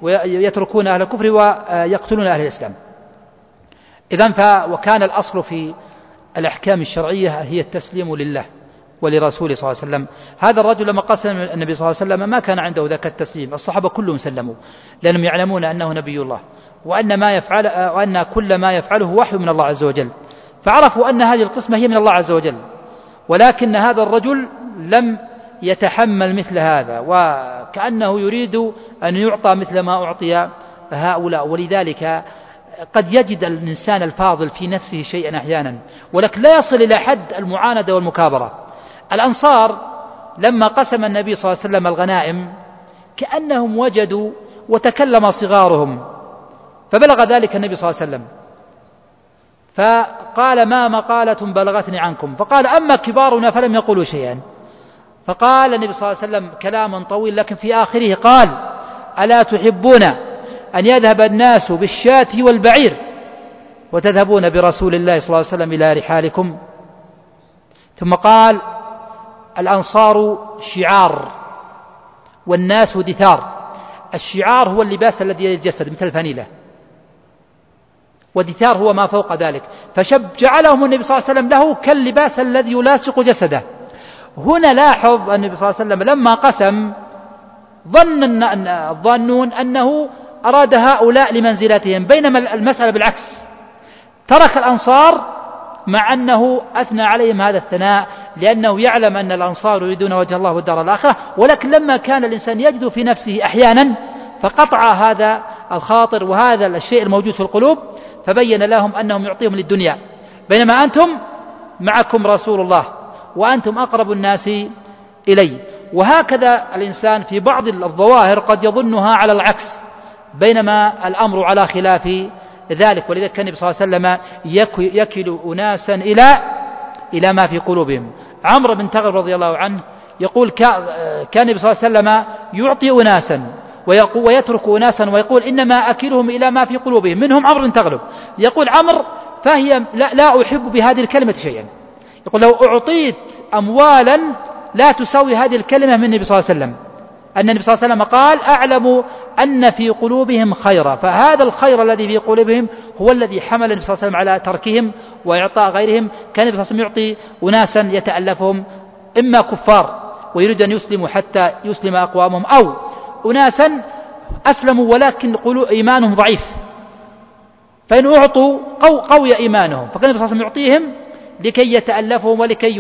ويقتلون أهل الإسلام. إذن وكان الأصل في الأحكام الشرعية هي التسليم لله ولرسوله صلى الله عليه وسلم. هذا الرجل لما قسم النبي صلى الله عليه وسلم ما كان عنده ذاك التسليم، الصحابة كلهم سلموا لأنهم يعلمون أنه نبي الله، وأن كل ما يفعله وحي من الله عز وجل، فعرفوا أن هذه القسمة هي من الله عز وجل، ولكن هذا الرجل لم يتحمل مثل هذا، وكأنه يريد أن يعطى مثل ما أعطي هؤلاء. ولذلك قد يجد الإنسان الفاضل في نفسه شيئا أحيانا، ولكن لا يصل إلى حد المعاندة والمكابرة. الأنصار لما قسم النبي صلى الله عليه وسلم الغنائم كأنهم وجدوا وتكلم صغارهم، فبلغ ذلك النبي صلى الله عليه وسلم فقال: ما مقالة بلغتني عنكم؟ فقال: أما كبارنا فلم يقولوا شيئا. فقال النبي صلى الله عليه وسلم كلاما طويل، لكن في آخره قال: ألا تحبون أن يذهب الناس بالشاة والبعير وتذهبون برسول الله صلى الله عليه وسلم إلى رحالكم؟ ثم قال: الأنصار شعار والناس دثار. الشعار هو اللباس الذي يتجسد مثل الفانيلة، ودثار هو ما فوق ذلك، فجعلهم النبي صلى الله عليه وسلم له كاللباس الذي يلاصق جسده. هنا لاحظ النبي صلى الله عليه وسلم لما قسم الظنون أنه أراد هؤلاء لمنزلتهم، بينما المسألة بالعكس، ترك الأنصار مع أنه أثنى عليهم هذا الثناء لأنه يعلم أن الأنصار يريدون وجه الله والدار الآخرة، ولكن لما كان الإنسان يجد في نفسه أحيانا فقطع هذا الخاطر وهذا الشيء الموجود في القلوب، فبين لهم أنهم يعطيهم للدنيا، بينما أنتم معكم رسول الله وأنتم أقرب الناس إلي. وهكذا الإنسان في بعض الظواهر قد يظنها على العكس، بينما الأمر على خلاف ذلك. ولذلك كان النبي صلى الله عليه وسلم يكل أناسا إلى ما في قلوبهم. عمرو بن تغلب رضي الله عنه يقول: كان النبي صلى الله عليه وسلم يعطي أناسا ويترك أناسا ويقول: إنما أكلهم إلى ما في قلوبهم. منهم عمرو بن تغلب. يقول عمرو: فهي لا أحب بهذه الكلمة شيئا. يقول: لو أعطيت أموالا لا تساوي هذه الكلمة من النبي صلى الله عليه وسلم. أن النبي صلى الله عليه وسلم قال: أعلم أن في قلوبهم خيرا، فهذا الخير الذي في قلوبهم هو الذي حمل النبي صلى الله عليه وسلم على تركهم وإعطاء غيرهم. كان النبي صلى الله عليه وسلم يعطي أناسا يتألفهم إما كفار ويريد أن يسلموا حتى يسلم أقوامهم، أو أناسا أسلموا ولكن إيمانهم ضعيف، فإن أعطوا قوي إيمانهم، فكان النبي صلى الله عليه وسلم يعطيهم لكي يتألفهم ولكي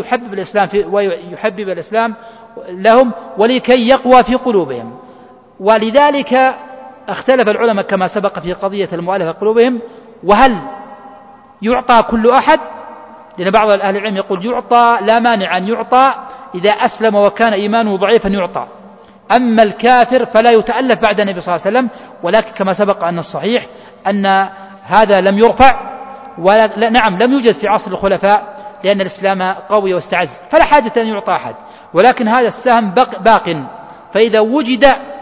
يحبب الإسلام لهم ولكي يقوى في قلوبهم. ولذلك اختلف العلماء كما سبق في قضية المؤلفة قلوبهم، وهل يعطى كل أحد؟ لأن بعض أهل العلم يقول يعطى، لا مانع أن يعطى إذا أسلم وكان إيمانه ضعيفا يعطى، أما الكافر فلا يتألف بعد النبي صلى الله عليه وسلم. ولكن كما سبق أن الصحيح أن هذا لم يرفع، نعم لم يوجد في عصر الخلفاء لأن الإسلام قوي واستعز، فلا حاجة أن يعطى أحد، ولكن هذا السهم باق. فإذا وجد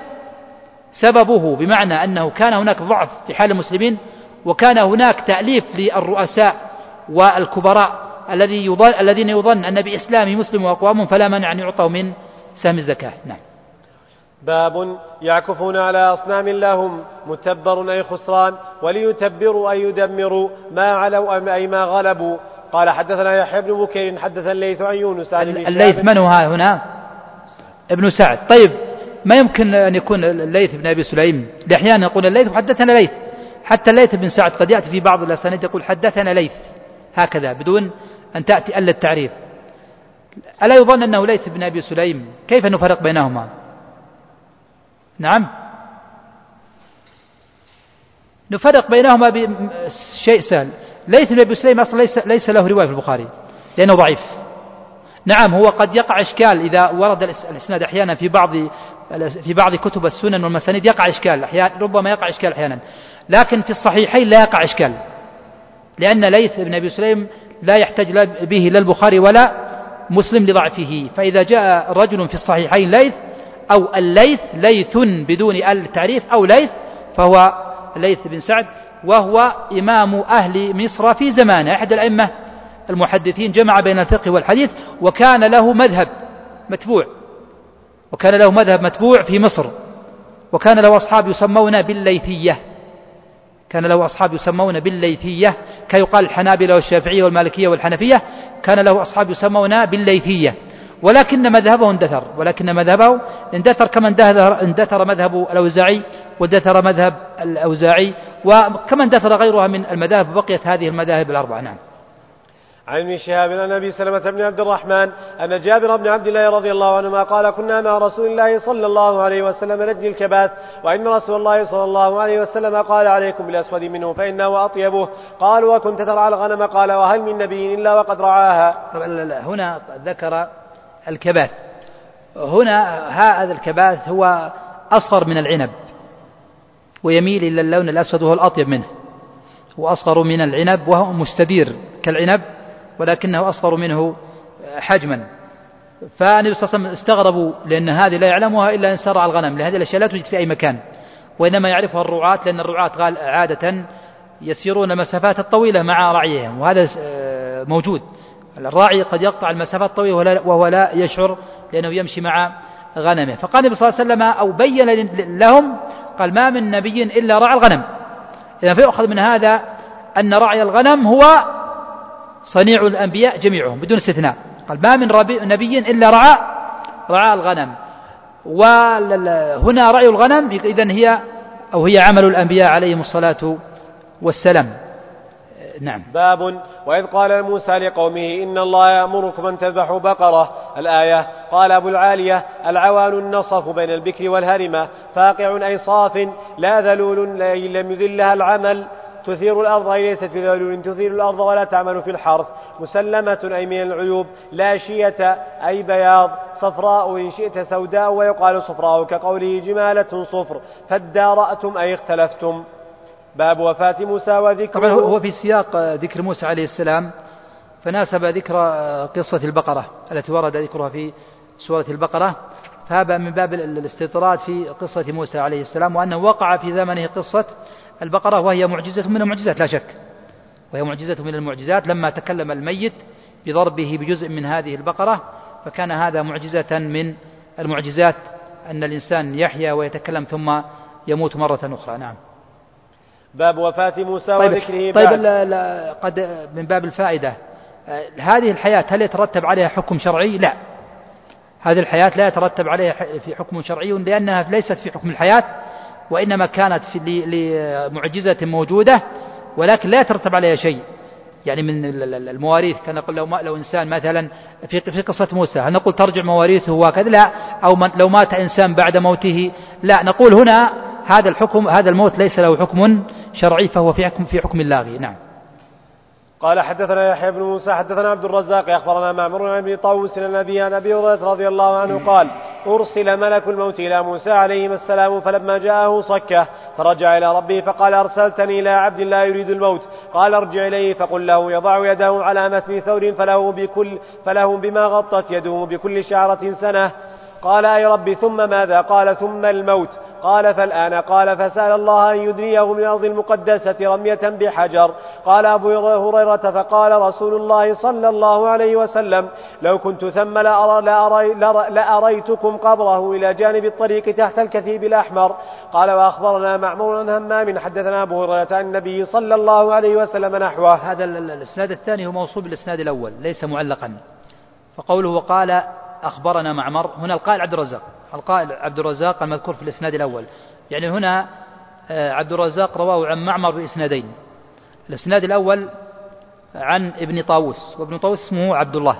سببه بمعنى أنه كان هناك ضعف في حال المسلمين وكان هناك تأليف للرؤساء والكبراء الذين يظن أن بإسلام مسلم وأقوام، فلا مانع أن يعطوا من سهم الزكاة. نعم. باب: يعكفون على أصنام لهم متبر أي خسران، وليتبروا أي يدمروا ما علوا أي ما غلبوا. قال: حدثنا يحيى بن بكير حدث الليث عن يونس عن ابن شهاب. الليث من هو هنا؟ ابن سعد. طيب، ما يمكن أن يكون الليث بن أبي سليم، لأحيانا يقول الليث حدثنا ليث، حتى الليث بن سعد قد يأتي في بعض الأسانيد يقول حدثنا ليث هكذا بدون أن تأتي إلا التعريف. ألا يظن أنه ليث بن أبي سليم؟ كيف نفرق بينهما؟ نعم، نفرق بينهما بشيء سهل. ليث بن أبي سليم أصلا ليس له رواية في البخاري لأنه ضعيف. نعم، هو قد يقع إشكال إذا ورد الإسناد أحيانا في بعض كتب السنن والمسانيد يقع إشكال أحيانا، ربما يقع إشكال أحيانا، لكن في الصحيحين لا يقع إشكال، لأن ليث بن أبي سليم لا يحتاج به لا البخاري ولا مسلم لضعفه. فإذا جاء رجل في الصحيحين ليث أو الليث، ليث بدون التعريف أو ليث، فهو ليث بن سعد، وهو إمام أهل مصر في زمانه، أحد الأئمة المحدثين، جمع بين الفقه والحديث، وكان له مذهب متبوع في مصر، وكان له أصحاب يسمون بالليثية، كيقال الحنابلة والشافعية والمالكية والحنفية، كان له أصحاب يسمون بالليثية، ولكن مذهبه اندثر كما اندثر مذهب الأوزاعي واندثر مذهب الأوزاعي، وكما اندثر غيرها من المذاهب، بقيت هذه المذاهب الأربعة. نعم. عن ابن شهاب عن أبي سلمة بن عبد الرحمن أن جابر بن عبد الله رضي الله عنهما قال: كنا مع رسول الله صلى الله عليه وسلم نجني الكباث، وإن رسول الله صلى الله عليه وسلم قال: عليكم بالأسود منه فإنه أطيبه. قالوا: وكنت ترعى الغنم؟ قال: وهل من نبي إلا وقد رعاها. هنا ذكر الكباث، هنا هذا الكباث هو أصغر من العنب، ويميل إلى اللون الأسود وهو الأطيب منه، وأصغر من العنب وهو مستدير كالعنب ولكنه أصغر منه حجما. فالنبي صلى الله عليه وسلم استغربوا لأن هذه لا يعلمها إلا إنسان رعى الغنم، لهذه الأشياء لا توجد في أي مكان، وإنما يعرفها الرعاة، لأن الرعاة عادة يسيرون المسافات الطويلة مع رعيهم، وهذا موجود. الراعي قد يقطع المسافات الطويلة وهو لا يشعر لأنه يمشي مع غنمه. فقال النبي صلى الله عليه وسلم أو بين لهم قال ما من نبي إلا رعى الغنم. إذا فيؤخذ من هذا أن رعي الغنم هو صنيع الأنبياء جميعهم بدون استثناء. قال ما من نبي إلا رعى الغنم. وهنا رعي الغنم إذن هي عمل الأنبياء عليهم الصلاة والسلام. نعم. باب وإذ قال موسى لقومه إن الله يأمركم أن تذبحوا بقرة. الآية. قال أبو العالية العوان النصف بين البكر والهرمة، فاقع أي صاف لا ذلول لم يذلها العمل، تثير الأرض أي ليست في ذلول تثير الأرض ولا تعمل في الحرث، مسلمة أي من العيوب، لا شية أي بياض، صفراء إن شئت سوداء ويقال صفراء كقوله جمالة صفر، فادارأتم أي اختلفتم. باب وفاة موسى وذكره. طبعا هو في سياق ذكر موسى عليه السلام، فناسب ذكر قصة البقرة التي ورد ذكرها في سورة البقرة، فهذا من باب الاستطراد في قصة موسى عليه السلام، وأنه وقع في زمنه قصة البقرة، وهي معجزة من المعجزات لا شك، وهي معجزة من المعجزات. لما تكلم الميت بضربه بجزء من هذه البقرة فكان هذا معجزة من المعجزات، أن الإنسان يحيا ويتكلم ثم يموت مرة أخرى. نعم. باب وفاة موسى وذكره. طيب قد من باب الفائدة، هذه الحياة هل يترتب عليها حكم شرعي؟ لا، هذه الحياة لا يترتب عليها في حكم شرعي، لأنها ليست في حكم الحياة، وإنما كانت لمعجزة موجودة ولكن لا يترتب عليها شيء. يعني من المواريث كان نقول لو إنسان مثلا في قصة موسى هل نقول ترجع مواريثه وكذا؟ لا. أو لو مات إنسان بعد موته، لا، نقول هنا هذا الحكم، هذا الموت ليس له حكم شرعي، فهو في حكم اللاغي. نعم. قال حدثنا يحيى بن موسى حدثنا عبد الرزاق أخبرنا معمر عن أبي طاووس عن أبي هريرة رضي الله عنه قال أرسل ملك الموت إلى موسى عليه السلام، فلما جاءه صكه فرجع إلى ربه فقال أرسلتني إلى عبد لا يريد الموت، قال ارجع إليه فقل له يضع يده على متن ثور فله بما غطت يده بكل شعرة سنة. قال أي ربي ثم ماذا؟ قال ثم الموت. قال فالآن؟ قال فسأل الله أن يدريه من الأرض المقدسة رمية بحجر. قال أبو هريرة فقال رسول الله صلى الله عليه وسلم لو كنت ثم لأريتكم قبره إلى جانب الطريق تحت الكثيب الأحمر. قال وأخبرنا معمر عن همام حدثنا أبو هريرة عن النبي صلى الله عليه وسلم نحوه. هذا الإسناد الثاني هو موصول بالإسناد الأول ليس معلقا، فقوله وقال أخبرنا معمر هنا القائل عبد الرزاق المذكور في الإسناد الأول، يعني هنا عبد الرزاق رواه عن معمر بإسنادين. الإسناد الأول عن ابن طاووس، وابن طاووس اسمه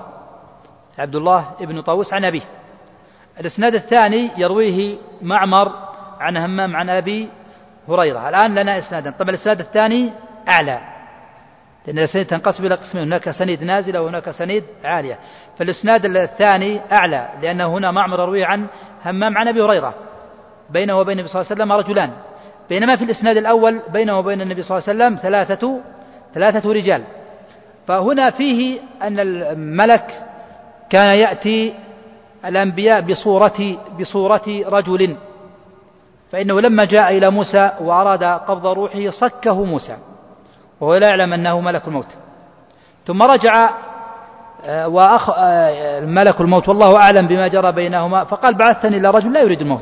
عبد الله ابن طاووس عن أبيه. الإسناد الثاني يرويه معمر عن همام عن أبي هريرة. الآن لنا إسنادا. طبعا الإسناد الثاني أعلى، لأن السند تنقسم إلى قسمين، هناك سند نازلة وهناك سند عالية، فالإسناد الثاني أعلى لأنه هنا معمر يروي عن همام عن أبي هريرة بينه وبين النبي صلى الله عليه وسلم رجلان، بينما في الإسناد الأول بينه وبين النبي صلى الله عليه وسلم ثلاثة رجال. فهنا فيه أن الملك كان يأتي الأنبياء بصورة رجل، فإنه لما جاء إلى موسى وأراد قبض روحه صكه موسى وهو لا يعلم أنه ملك الموت، ثم رجع ملك الموت والله أعلم بما جرى بينهما، فقال بعثني إلى رجل لا يريد الموت،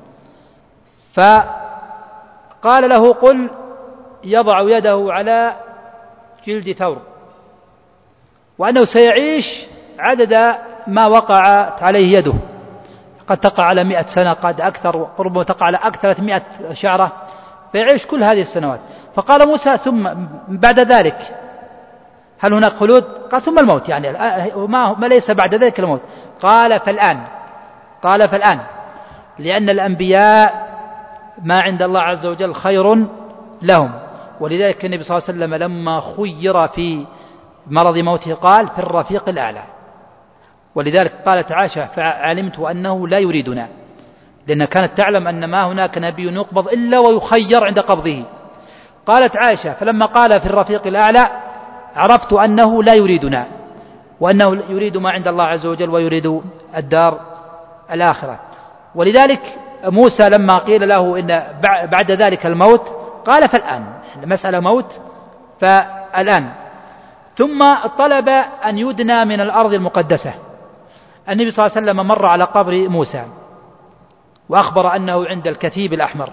فقال له قل يضع يده على جلد ثور، وأنه سيعيش عدد ما وقعت عليه يده، قد تقع على 100 سنة، قد أكثر، ربما تقع على أكثر 100 شعرة، فيعيش كل هذه السنوات. فقال موسى ثم بعد ذلك هل هناك خلود؟ قال ثم الموت، يعني ما ليس بعد ذلك الموت. قال فالآن لأن الأنبياء ما عند الله عز وجل خير لهم، ولذلك النبي صلى الله عليه وسلم لما خير في مرض موته قال في الرفيق الأعلى، ولذلك قالت عائشة فعلمت أنه لا يريدنا، لأنها كانت تعلم أن ما هناك نبي يقبض إلا ويخير عند قبضه. قالت عائشة: فلما قال في الرفيق الأعلى عرفت أنه لا يريدنا، وأنه يريد ما عند الله عز وجل ويريد الدار الآخرة. ولذلك موسى لما قيل له إن بعد ذلك الموت قال: فالآن، المسألة موت فالآن. ثم طلب أن يدنى من الأرض المقدسة. النبي صلى الله عليه وسلم مر على قبر موسى وأخبر أنه عند الكثيب الأحمر،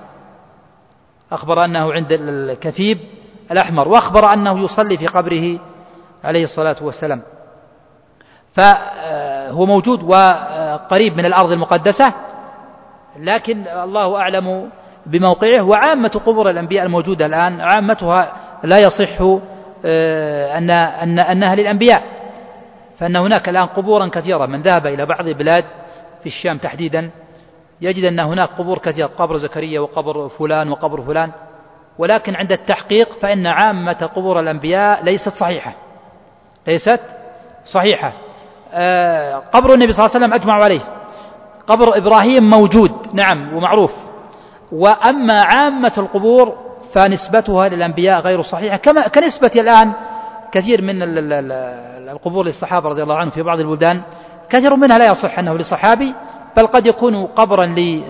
وأخبر أنه يصلي في قبره عليه الصلاة والسلام، فهو موجود وقريب من الأرض المقدسة، لكن الله أعلم بموقعه. وعامة قبور الأنبياء الموجودة الآن عامتها لا يصح أنها للأنبياء، فإن هناك الآن قبورا كثيرة. من ذهب إلى بعض البلاد في الشام تحديدا يجد أن هناك قبور كثيرة، قبر زكريا وقبر فلان وقبر فلان، ولكن عند التحقيق فإن عامة قبور الأنبياء ليست صحيحة. قبر النبي صلى الله عليه وسلم أجمع عليه، قبر إبراهيم موجود نعم ومعروف، وأما عامة القبور فنسبتها للأنبياء غير صحيحة، كنسبة الآن كثير من القبور للصحابة رضي الله عنهم في بعض البلدان، كثير منها لا يصح أنه لصحابي، بل قد يكون قبرا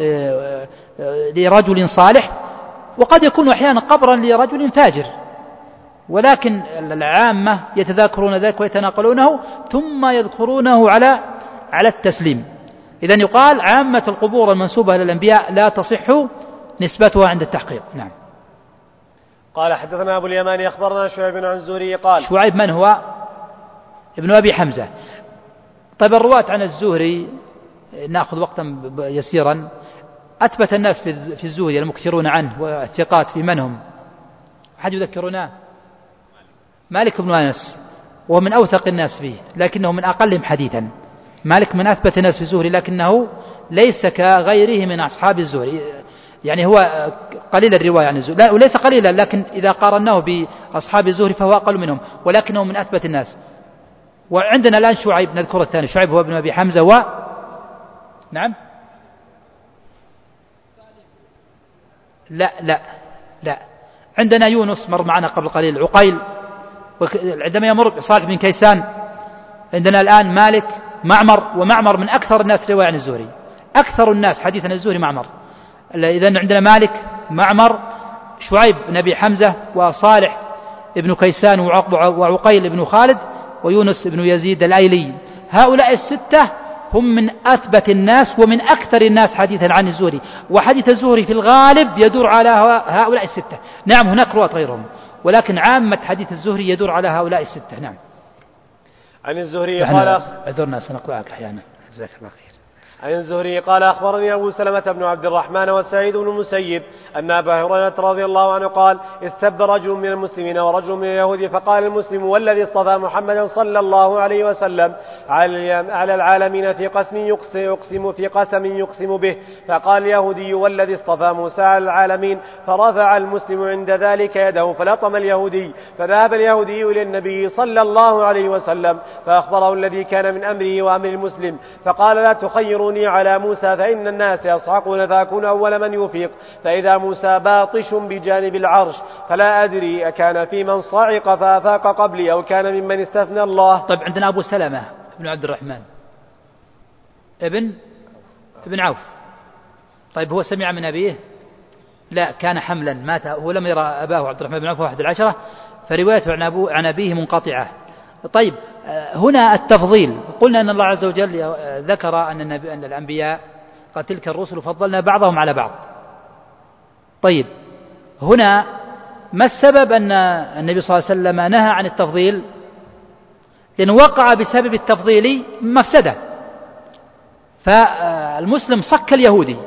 لرجل صالح، وقد يكون أحيانا قبرا لرجل فاجر، ولكن العامة يتذاكرون ذلك ويتناقلونه ثم يذكرونه على التسليم. إذن يقال عامة القبور المنسوبة للأنبياء لا تصح نسبتها عند التحقيق. نعم. قال: حدثنا أبو اليمان أخبرنا شعيب عن الزهري قال. شعيب من هو؟ ابن أبي حمزة. طيب الرواة عن الزهري نأخذ وقتا يسيرا. أثبت الناس في الزهري المكثرون عنه والثقات في من هم؟ أحد يذكرنا؟ مالك بن أنس، وهو من أوثق الناس فيه لكنه من أقلهم حديثا. مالك من أثبت الناس في الزهري لكنه ليس كغيره من أصحاب الزهري، يعني هو قليل الرواية عن الزهري، لا وليس قليلا، لكن إذا قارناه بأصحاب الزهري فهو أقل منهم، ولكنه من أثبت الناس. وعندنا الآن شعيب، نذكر الثاني، شعيب هو ابن أبي حمزة نعم لا عندنا يونس مر معنا قبل قليل، عقيل عندما يمر صالح بن كيسان. عندنا الآن مالك، معمر، ومعمر من أكثر الناس رواية عن الزهري، أكثر الناس حديثا عن الزهري معمر. إذن عندنا مالك، معمر، شعيب بن أبي حمزة، وصالح ابن كيسان، وعقيل ابن خالد، ويونس ابن يزيد الأيلي. هؤلاء الستة هم من أثبت الناس ومن أكثر الناس حديثا عن الزهري، وحديث الزهري في الغالب يدور على هؤلاء الستة. نعم هناك رواة غيرهم، ولكن عامة حديث الزهري يدور على هؤلاء الستة. نعم. عن الزهري قال: اعذرنا سنقطعك أحيانا، جزاك الله خير. عن الزهري قال: أخبرني أبو سلمة بن عبد الرحمن وسعيد بن المسيب أن أبا هريرة رضي الله عنه قال: استب رجل من المسلمين ورجل من اليهود، فقال المسلم: والذي اصطفى محمدا صلى الله عليه وسلم على العالمين في قسم يقسم به. فقال اليهودي: والذي اصطفى موسى على العالمين. فرفع المسلم عند ذلك يده فلطم اليهودي، فذهب اليهودي إلى النبي صلى الله عليه وسلم فأخبره الذي كان من أمره وأمر المسلم، فقال: لا تخيروا على موسى فإن الناس يصعقون فأكون أول من يفيق، فإذا موسى باطش بجانب العرش فلا أدري أكان في من صعق فأفاق قبلي أو كان ممن استثنى الله. طيب عندنا أبو سلمة بن عبد الرحمن ابن عوف. طيب هو سمع من أبيه؟ لا، كان حملا مات، هو لم يرى أباه عبد الرحمن بن عوف أحد العشرة، فروايته عن أبيه منقطعة. طيب هنا التفضيل، قلنا أن الله عز وجل ذكر أن الأنبياء قال: تلك الرسل فضلنا بعضهم على بعض. طيب هنا ما السبب أن النبي صلى الله عليه وسلم نهى عن التفضيل؟ لأنه وقع بسبب التفضيل مفسدة، فالمسلم صك اليهودي،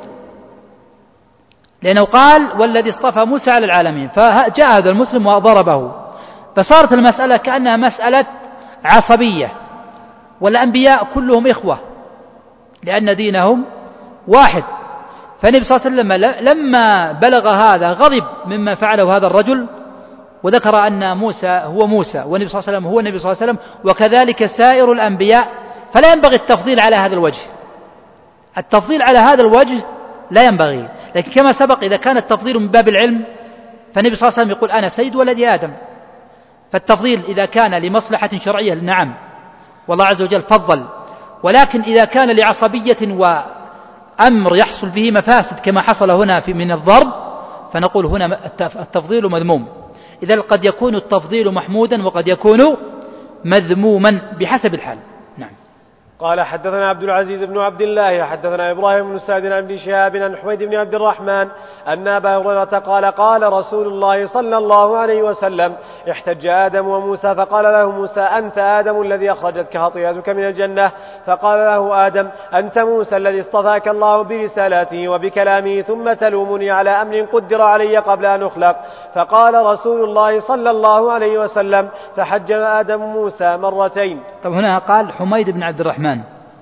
لأنه قال: والذي اصطفى موسى على العالمين، فجاء هذا المسلم وضربه، فصارت المسألة كأنها مسألة عصبية، والأنبياء كلهم إخوة لأن دينهم واحد. فالنبي صلى الله عليه وسلم لما بلغ هذا غضب مما فعله هذا الرجل، وذكر أن موسى هو موسى والنبي صلى الله عليه وسلم هو النبي صلى الله عليه وسلم، وكذلك سائر الأنبياء، فلا ينبغي التفضيل على هذا الوجه. التفضيل على هذا الوجه لا ينبغي. لكن كما سبق إذا كان التفضيل من باب العلم فالنبي صلى الله عليه وسلم يقول أنا سيد ولد آدم، فالتفضيل إذا كان لمصلحة شرعية نعم والله عز وجل فضل، ولكن إذا كان لعصبية وأمر يحصل به مفاسد كما حصل هنا من الضرب فنقول هنا التفضيل مذموم. إذا قد يكون التفضيل محمودا وقد يكون مذموما بحسب الحال. نعم. قال حدثنا عبد العزيز بن عبد الله حدثنا إبراهيم بن سعد عن ابن شهاب عن حميد بن عبد الرحمن أن أبا هريرة قال قال رسول الله صلى الله عليه وسلم احتج آدم وموسى فقال له موسى أنت آدم الذي أخرجتك خطيئتك من الجنة، فقال له آدم أنت موسى الذي اصطفاك الله برسالاته وبكلامه ثم تلومني على أمر قدر علي قبل أن أخلق. فقال رسول الله صلى الله عليه وسلم فحج آدم موسى مرتين. طب هنا قال حميد بن عبد الرحمن،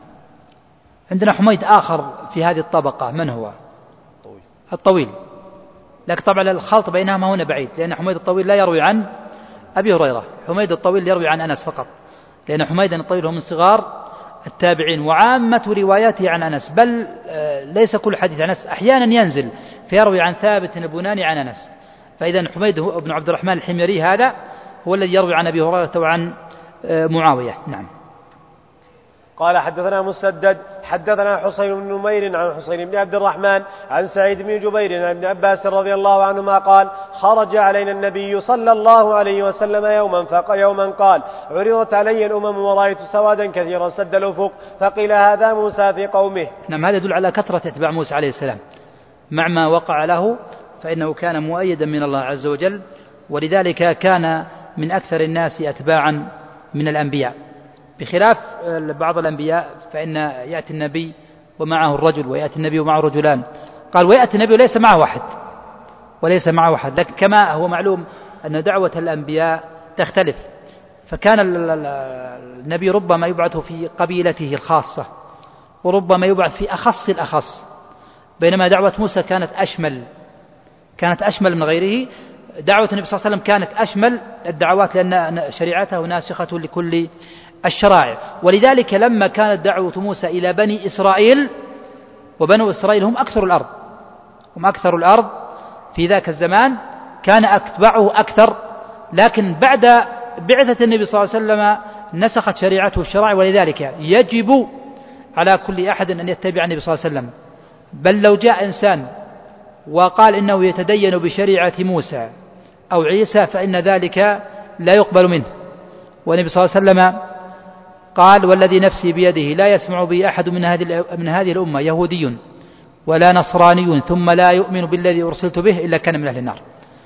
عندنا حميد آخر في هذه الطبقة من هو؟ الطويل، لكن طبعا الخلط بينهما هنا بعيد، لأن حميد الطويل لا يروي عن أبي هريرة، حميد الطويل يروي عن أنس فقط، لأن حميد الطويل هو من صغار التابعين وعامة رواياته عن أنس، بل ليس كل حديث عن أنس، أحيانا ينزل فيروي عن ثابت البناني عن أنس. فإذا حميد بن عبد الرحمن الحميري هذا هو الذي يروي عن أبي هريرة وعن معاوية. نعم. قال حدثنا مسدد حدثنا حسين بن نمير عن حسين بن عبد الرحمن عن سعيد بن جبير عن ابن عباس رضي الله عنهما قال خرج علينا النبي صلى الله عليه وسلم يوما قال عرضت علي الأمم ورأيت سوادا كثيرا سد الأفق فقيل هذا موسى في قومه. نعم، هذا يدل على كثرة اتباع موسى عليه السلام مع ما وقع له، فإنه كان مؤيدا من الله عز وجل، ولذلك كان من أكثر الناس أتباعا من الأنبياء، بخلاف بعض الأنبياء فإن يأتي النبي ومعه الرجل ويأتي النبي ومعه رجلان، قال ويأتي النبي وليس معه واحد، لكن كما هو معلوم أن دعوة الأنبياء تختلف، فكان النبي ربما يبعث في قبيلته الخاصة وربما يبعث في أخص الأخص، بينما دعوة موسى كانت أشمل من غيره. دعوة النبي صلى الله عليه وسلم كانت أشمل الدعوات لأن شريعته ناسخة لكل الشرائع، ولذلك لما كانت دعوة موسى إلى بني إسرائيل، وبنو إسرائيل هم أكثر الأرض في ذاك الزمان، كان أتباعه أكثر، لكن بعد بعثة النبي صلى الله عليه وسلم نسخت شريعته الشرائع، ولذلك يجب على كل أحد أن يتبع النبي صلى الله عليه وسلم. بل لو جاء إنسان وقال إنه يتدين بشريعة موسى أو عيسى فإن ذلك لا يقبل منه، والنبي صلى الله عليه وسلم قال والذي نفسي بيده لا يسمع بي أحد من هذه الأمة يهودي ولا نصراني ثم لا يؤمن بالذي أرسلت به إلا كان من أهل النار،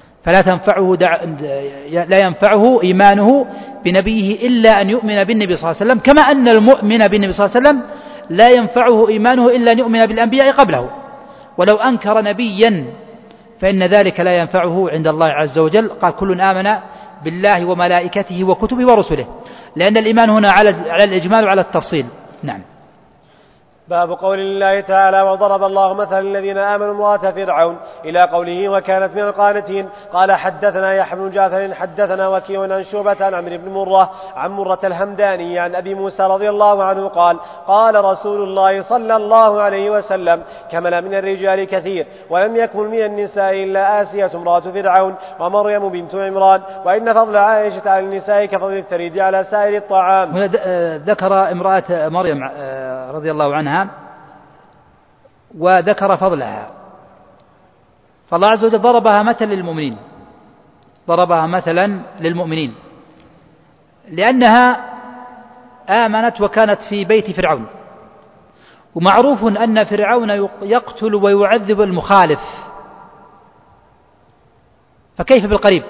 لا ينفعه إيمانه بنبيه إلا أن يؤمن بالنبي صلى الله عليه وسلم، كما أن المؤمن بالنبي صلى الله عليه وسلم لا ينفعه إيمانه إلا أن يؤمن بالأنبياء قبله، ولو أنكر نبيا فإن ذلك لا ينفعه عند الله عز وجل. قال كل آمن بالله وملائكته وكتبه ورسله، لأن الإيمان هنا على الإجمال وعلى التفصيل. نعم. باب قول الله تعالى وضرب الله مثلا الذين آمنوا امرأة فرعون إلى قوله وكانت من القانتين. قال حدثنا يحيى بن جعفر حدثنا وكيع عن شعبة عن عمرو بن مرة عن مرة الهمداني عن أبي موسى رضي الله عنه قال قال رسول الله صلى الله عليه وسلم كمل من الرجال كثير ولم يكمل من النساء إلا آسية امرأة فرعون ومريم بنت عمران، وإن فضل عائشة على النساء كفضل الثريد على سائر الطعام. هنا ذكر امرأة مريم رضي الله عنها وذكر فضلها، فالله عز وجل ضربها مثلا للمؤمنين لأنها آمنت وكانت في بيت فرعون، ومعروف أن فرعون يقتل ويعذب المخالف، فكيف بالقريب؟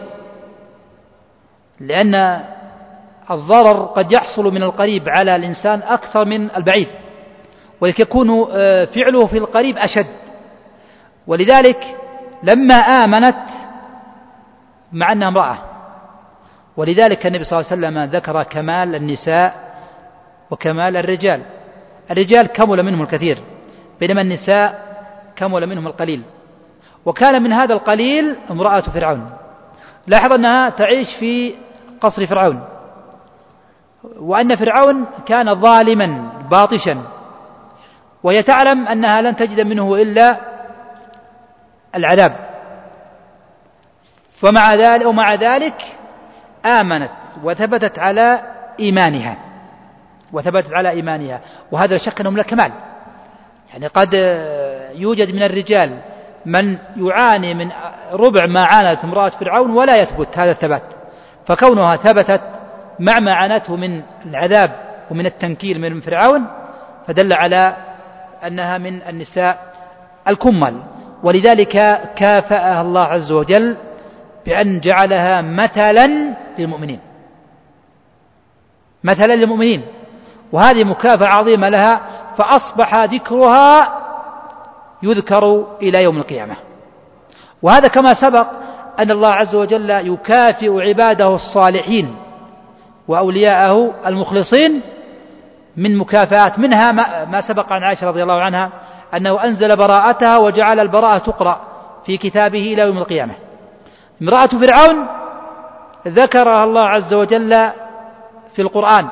لأن الضرر قد يحصل من القريب على الإنسان أكثر من البعيد، ولكن فعله في القريب أشد. ولذلك لما آمنت مع أنها امرأة، ولذلك النبي صلى الله عليه وسلم ذكر كمال النساء وكمال الرجال. الرجال كمل منهم الكثير بينما النساء كمل منهم القليل، وكان من هذا القليل امرأة فرعون. لاحظ أنها تعيش في قصر فرعون، وأن فرعون كان ظالما باطشا، وهي تعلم أنها لن تجد منه إلا العذاب. ومع ذلك آمنت وثبتت على إيمانها، وهذا لا شك أنهم لا كمال. يعني قد يوجد من الرجال من يعاني من ربع ما عانت امرأة فرعون ولا يثبت هذا الثبات، فكونها ثبتت مع ما عانته من العذاب ومن التنكيل من فرعون فدل على أنها من النساء الكمل. ولذلك كافأها الله عز وجل بأن جعلها مثلا للمؤمنين، وهذه مكافأة عظيمة لها، فأصبح ذكرها يذكر إلى يوم القيامة. وهذا كما سبق أن الله عز وجل يكافئ عباده الصالحين وأولياءه المخلصين من مكافآت، منها ما سبق عن عائشة رضي الله عنها أنه أنزل براءتها وجعل البراءة تقرأ في كتابه إلى يوم القيامة. امرأة فرعون ذكرها الله عز وجل في القرآن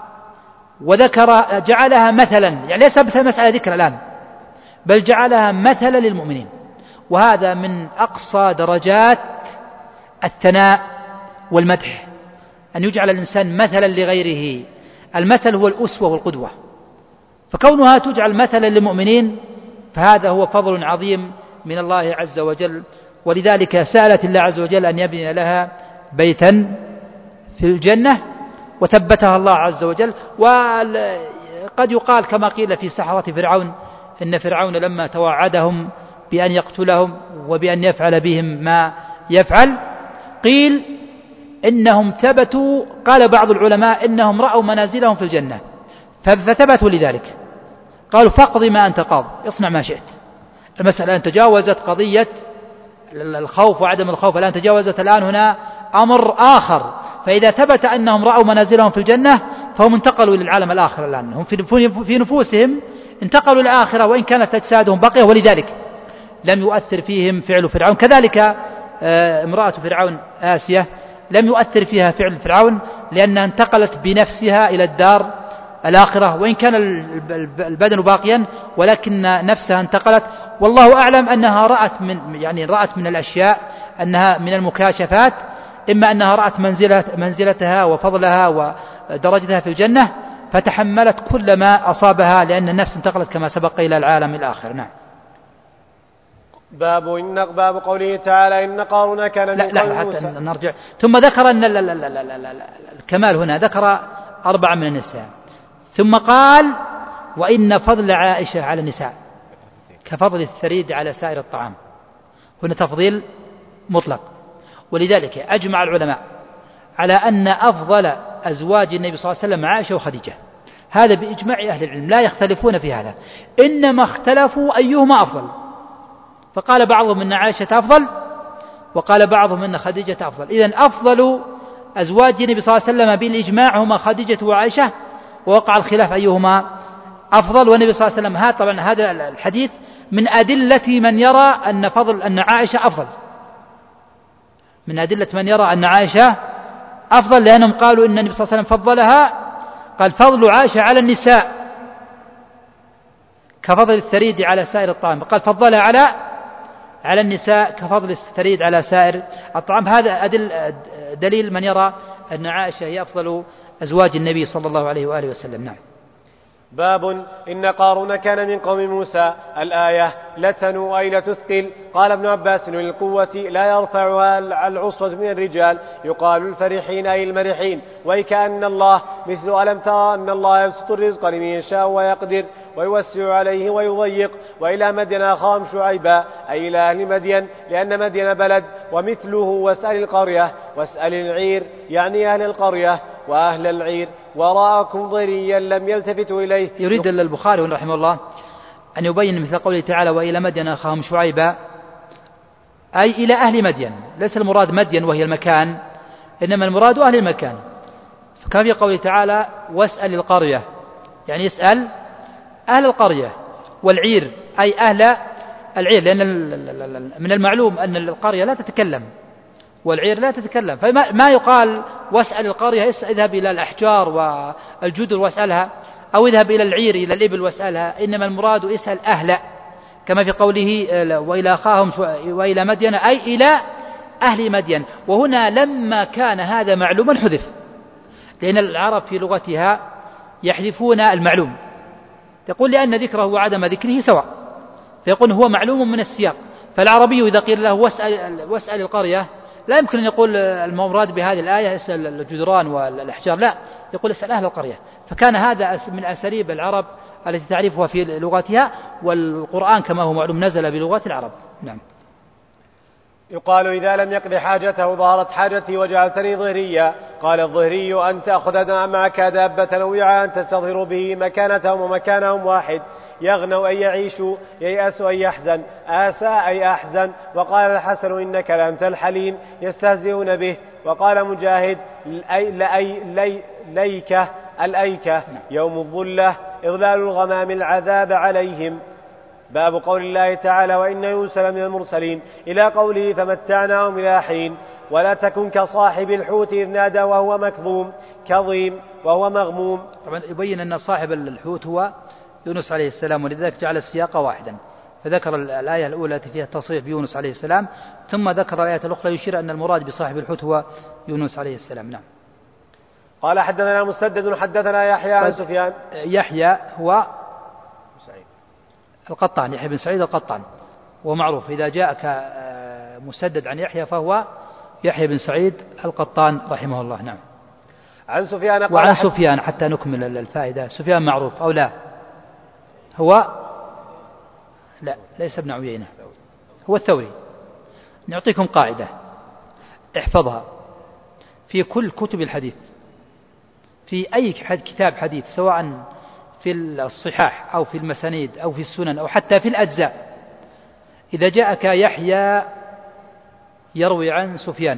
جعلها مثلا، يعني ليس مسألة ذكر الآن، بل جعلها مثلا للمؤمنين، وهذا من أقصى درجات الثناء والمدح، أن يجعل الإنسان مثلا لغيره. المثل هو الأسوة والقدوة، فكونها تجعل مثلا للمؤمنين فهذا هو فضل عظيم من الله عز وجل. ولذلك سألت الله عز وجل أن يبني لها بيتا في الجنة وثبتها الله عز وجل. وقد يقال كما قيل في سحرة فرعون إن فرعون لما توعدهم بأن يقتلهم وبأن يفعل بهم ما يفعل، قيل إنهم ثبتوا، قال بعض العلماء إنهم رأوا منازلهم في الجنة فثبتوا لذلك، قالوا فاقض ما أنت قاض، اصنع ما شئت. المسألة أن تجاوزت قضية الخوف وعدم الخوف، الآن تجاوزت الآن هنا أمر آخر، فإذا ثبت أنهم رأوا منازلهم في الجنة فهم انتقلوا للعالم الآخر، الآن هم في نفوسهم انتقلوا للآخرة وإن كانت أجسادهم باقية، ولذلك لم يؤثر فيهم فعل فرعون. كذلك امرأة فرعون آسية لم يؤثر فيها فعل فرعون لأنها انتقلت بنفسها إلى الدار الآخرة، وإن كان البدن باقيا ولكن نفسها انتقلت. والله أعلم أنها رأت من الأشياء أنها من المكاشفات، إما أنها رأت منزلتها وفضلها ودرجتها في الجنة فتحملت كل ما أصابها، لأن النفس انتقلت كما سبق إلى العالم الآخر. نعم. باب قوله تعالى إن قارون كان من قوم موسى. حتى نرجع. ثم ذكر أن الكمال هنا ذكر 4 من النساء، ثم قال وإن فضل عائشة على النساء كفضل الثريد على سائر الطعام. هنا تفضيل مطلق، ولذلك أجمع العلماء على أن أفضل أزواج النبي صلى الله عليه وسلم عائشة وخديجة، هذا بإجماع أهل العلم لا يختلفون في هذا، إنما اختلفوا أيهما أفضل، فقال بعضهم أن عائشة أفضل وقال بعضهم أن خديجة أفضل. إذن أفضل أزواج النبي صلى الله عليه وسلم بالإجماع هما خديجة وعائشة، ووقع الخلاف أيهما أفضل. والنبي صلى الله عليه وسلم طبعا هذا الحديث من أدلة من يرى أن عائشة أفضل، من أدلة من يرى أن عائشة أفضل، لأنهم قالوا إن النبي صلى الله عليه وسلم فضلها، قال فضل عائشة على النساء كفضل الثريد على سائر الطعام، قال فضلها على النساء كفضل الثريد على سائر الطعام. هذا دليل من يرى أن عائشة هي أفضل أزواج النبي صلى الله عليه وآله وسلم. نعم. باب إن قارون كان من قوم موسى. الآية لتنوا أي لتثقل. قال ابن عباس للقوة لا يرفعها العصفة من الرجال، يقال الفرحين أي المرحين. وكأن الله مثل ألم ترى أن الله يبسط الرزق لمن يشاء ويقدر ويوسع عليه ويضيق. وإلى مدين أخاهم شعيبا أي إلى أهل مدين، لأن مدين بلد. ومثله واسأل القرية واسأل العير، يعني أهل القرية وأهل العير وراءكم ضريا لم يلتفتوا إليه. يريد البخاري رحمه الله أن يبين مثل قوله تعالى وإلى مدين أخاهم شعيبا أي إلى أهل مدين، ليس المراد مدين وهي المكان، إنما المراد أهل المكان. فكما في قوله تعالى واسأل القرية، يعني يسأل أهل القرية، والعير أي أهل العير، لأن من المعلوم أن القرية لا تتكلم والعير لا تتكلم، فما يقال واسأل القرية اذهب إلى الأحجار والجدر واسألها، أو اذهب إلى العير إلى الإبل واسألها، إنما المراد اسأل كما في قوله وإلى أخاهم وإلى مدين أي إلى أهل مدين. وهنا لما كان هذا معلوما حذف، لأن العرب في لغتها يحذفون المعلوم، يقول لأن ذكره وعدم ذكره سواء، فيقول هو معلوم من السياق. فالعربي إذا قيل له واسأل القرية لا يمكن أن يقول المراد بهذه الآية اسأل الجدران والأحجار، لا، يقول اسأل أهل القرية. فكان هذا من أساليب العرب التي تعرفها في لغتها، والقرآن كما هو معلوم نزل بلغة العرب. نعم. يقال إذا لم يقض حاجته ظهرت حاجتي وجعلتني ظهريا. قال الظهري أن تأخذ معك دابة أو وعاء تستظهر به مكانتهم ومكانهم واحد. يغنوا أي يعيشوا، ييأس أي يحزن، آسى أي أحزن. وقال الحسن إنك لأنت الحليم يستهزئون به. وقال مجاهد ليكة الأيكة يوم الظلة إظلال الغمام العذاب عليهم. باب قول الله تعالى وإن يونس لمن المرسلين إلى قوله فمتعناهم إلى حين. ولا تكن كصاحب الحوت إذ نادى وهو مكظوم كظيم وهو مغموم. طبعا يبين أن صاحب الحوت هو يونس عليه السلام، ولذلك جعل السياق واحدا، فذكر الآية الأولى التي فيها التصريح بيونس عليه السلام، ثم ذكر الآية الأخرى يشير أن المراد بصاحب الحوت هو يونس عليه السلام. نعم. قال حدثنا مسدد حدثنا يحيى عن سفيان. يحيى هو القطان، يحيى بن سعيد القطان، ومعروف إذا جاءك مسدد عن يحيى فهو يحيى بن سعيد القطان رحمه الله. نعم. عن سفيان قال وعن سفيان حتى نكمل الفائدة. سفيان معروف أو لا؟ هو لا، ليس ابن عيينة، هو الثوري. نعطيكم قاعدة احفظها في كل كتب الحديث، في أي كتاب حديث، سواء في الصحاح أو في المسانيد أو في السنن أو حتى في الأجزاء، إذا جاءك يحيى يروي عن سفيان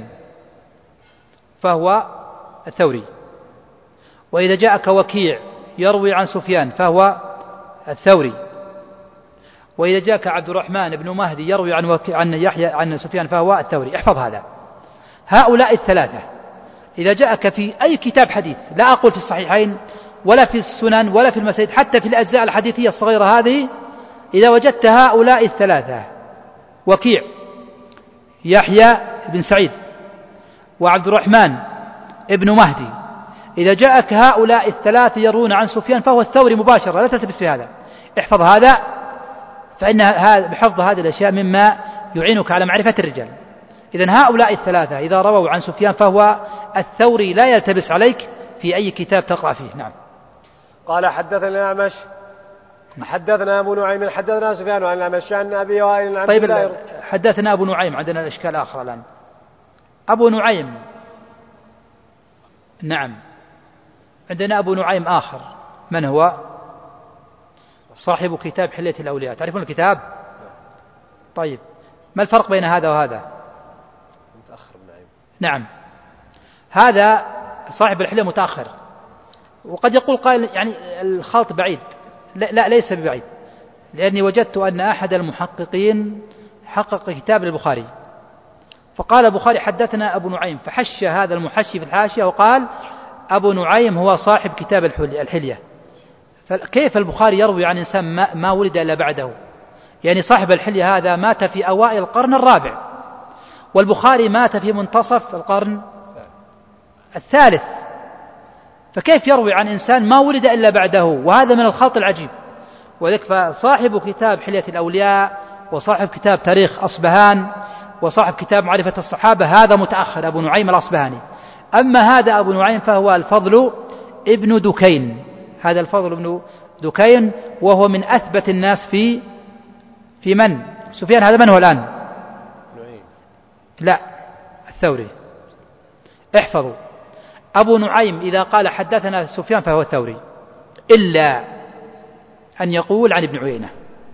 فهو الثوري، وإذا جاءك وكيع يروي عن سفيان فهو الثوري، وإذا جاءك عبد الرحمن بن مهدي يروي عن يحيى عن سفيان فهو الثوري. احفظ هذا. هؤلاء الثلاثة إذا جاءك في أي كتاب حديث، لا أقول في الصحيحين ولا في السنن ولا في المسانيد، حتى في الأجزاء الحديثية الصغيرة هذه، إذا وجدت هؤلاء الثلاثة وكيع يحيى بن سعيد وعبد الرحمن ابن مهدي، إذا جاءك هؤلاء الثلاثة يروون عن سفيان فهو الثوري مباشرة، لا تلتبس في هذا. احفظ هذا، فإن بحفظ هذه الأشياء مما يعينك على معرفة الرجال. إذن هؤلاء الثلاثة إذا رووا عن سفيان فهو الثوري، لا يلتبس عليك في أي كتاب تقرأ فيه. نعم. قال حدثنا الأعمش حدثنا أبو نعيم حدثنا سفيان عن الأعمش عن أبي وائل عن طيب، حدثنا أبو نعيم، عندنا إشكال آخر الآن. أبو نعيم، نعم، عندنا أبو نعيم آخر، من هو؟ صاحب كتاب حلية الأولياء. تعرفون الكتاب؟ طيب، ما الفرق بين هذا وهذا؟ متأخر نعيم. نعم، هذا صاحب الحلية متأخر، وقد يقول قائل يعني الخلط بعيد. لا، ليس ببعيد، لأني وجدت أن أحد المحققين حقق كتاب البخاري، فقال البخاري حدثنا أبو نعيم، فحشى هذا المحشي في الحاشية وقال أبو نعيم هو صاحب كتاب الحلية. فكيف البخاري يروي عن إنسان ما ولد إلا بعده؟ يعني صاحب الحلية هذا مات في أوائل القرن الرابع، والبخاري مات في منتصف القرن الثالث، فكيف يروي عن إنسان ما ولد إلا بعده؟ وهذا من الخلط العجيب. وذلك فصاحب كتاب حلية الأولياء وصاحب كتاب تاريخ أصبهان وصاحب كتاب معرفة الصحابة هذا متأخر، أبو نعيم الأصبهاني. أما هذا أبو نعيم فهو الفضل ابن دكين، هذا الفضل ابن دكين، وهو من أثبت الناس في من؟ سفيان. هذا من هو الآن؟ لا، الثوري. احفظوا، أبو نعيم إذا قال حدثنا سفيان فهو الثوري، إلا أن يقول عن ابن عيينة.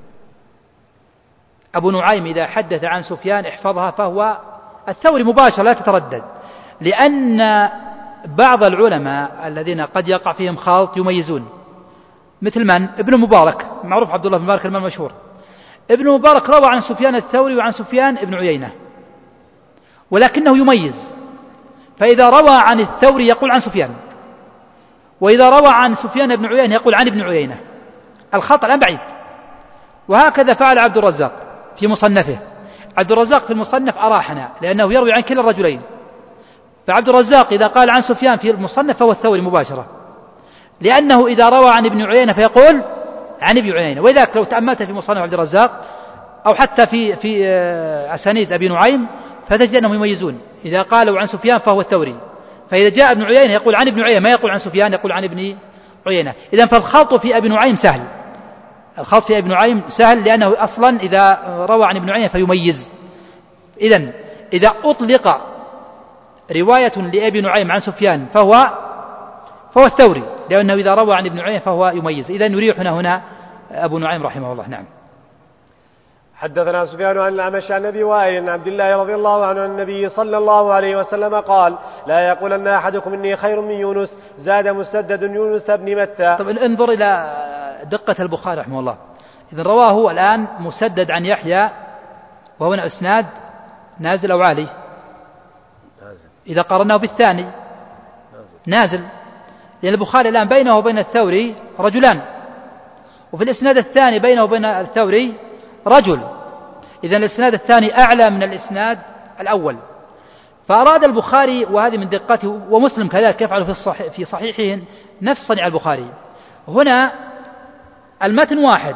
أبو نعيم إذا حدث عن سفيان احفظها فهو الثوري مباشرة، لا تتردد، لأن بعض العلماء الذين قد يقع فيهم خلط يميزون، مثل من؟ ابن مبارك، معروف عبد الله بن مبارك الإمام المشهور. ابن مبارك روى عن سفيان الثوري وعن سفيان ابن عيينة، ولكنه يميز، فإذا روى عن الثوري يقول عن سفيان، وإذا روى عن سفيان ابن عيينة يقول عن ابن عيينة. الخطأ الآن بعيد، وهكذا فعل عبد الرزاق في مصنفه. عبد الرزاق في المصنف أراحنا لأنه يروي عن كلا الرجلين، فعبد الرزاق إذا قال عن سفيان في المصنف فهو الثوري مباشرة، لأنه إذا روى عن ابن عيينة فيقول عن ابن عيينة. وإذاك لو تأملت في مصنف عبد الرزاق أو حتى في أسانيد أبي نعيم فتجد أنهم يميزون، إذا قالوا عن سفيان فهو الثوري، فإذا جاء ابن عيينة يقول عن ابن عيينة، ما يقول عن سفيان، يقول عن ابن عيينة. إذن فالخلط في أبي نعيم سهل، الخلط في ابن نعيم سهل لأنه أصلا إذا روى عن ابن عيينة فيميز. إذن إذا أطلق رواية لأبي نعيم عن سفيان فهو الثوري، لأنه إذا روى عن ابن عيينة فهو يميز. إذن يريحنا هنا أبو نعيم رحمه الله. نعم. حدثنا سفيان عن الأعمش عن أبي وائل عن عبد الله رضي الله عنه عن النبي صلى الله عليه وسلم قال: لا يقولن أحدكم إني خير من يونس. زاد مسدد يونس بن متى. طب انظر إلى دقة البخاري رحمه الله. إذن رواه الآن مسدد عن يحيى، وهو إسناد نازل أو عالي؟ إذا قارناه بالثاني نازل، لأن البخاري الآن بينه وبين الثوري رجلان، وفي الإسناد الثاني بينه وبين الثوري رجل. إذن الإسناد الثاني أعلى من الإسناد الأول. فأراد البخاري، وهذه من دقته، ومسلم كذلك يفعل في صحيحه نفس صنيع البخاري. هنا المتن واحد،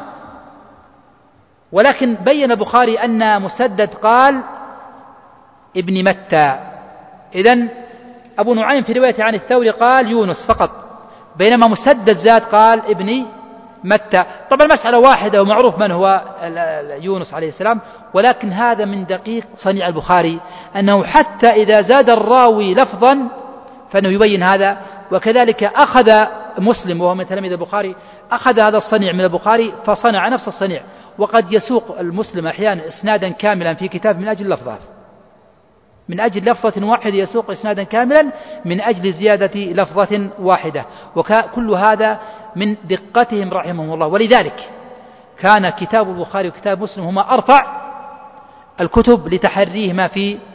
ولكن بين البخاري أن مسدد قال ابن متى. إذن أبو نعيم في روايته عن الثوري قال يونس فقط، بينما مسدد زاد قال ابن متى. طبعا المسألة واحدة ومعروف من هو يونس عليه السلام، ولكن هذا من دقيق صنيع البخاري أنه حتى إذا زاد الراوي لفظا فإنه يبين هذا. وكذلك أخذ مسلم وهو من تلاميذ البخاري، أخذ هذا الصنيع من البخاري فصنع نفس الصنيع. وقد يسوق المسلم أحيانا إسنادا كاملا في كتاب من أجل لفظة، من أجل لفظة واحدة يسوق إسنادا كاملا من أجل زيادة لفظة واحدة. وكل هذا من دقتهم رحمهم الله. ولذلك كان كتاب البخاري وكتاب مسلم هما أرفع الكتب لتحريهما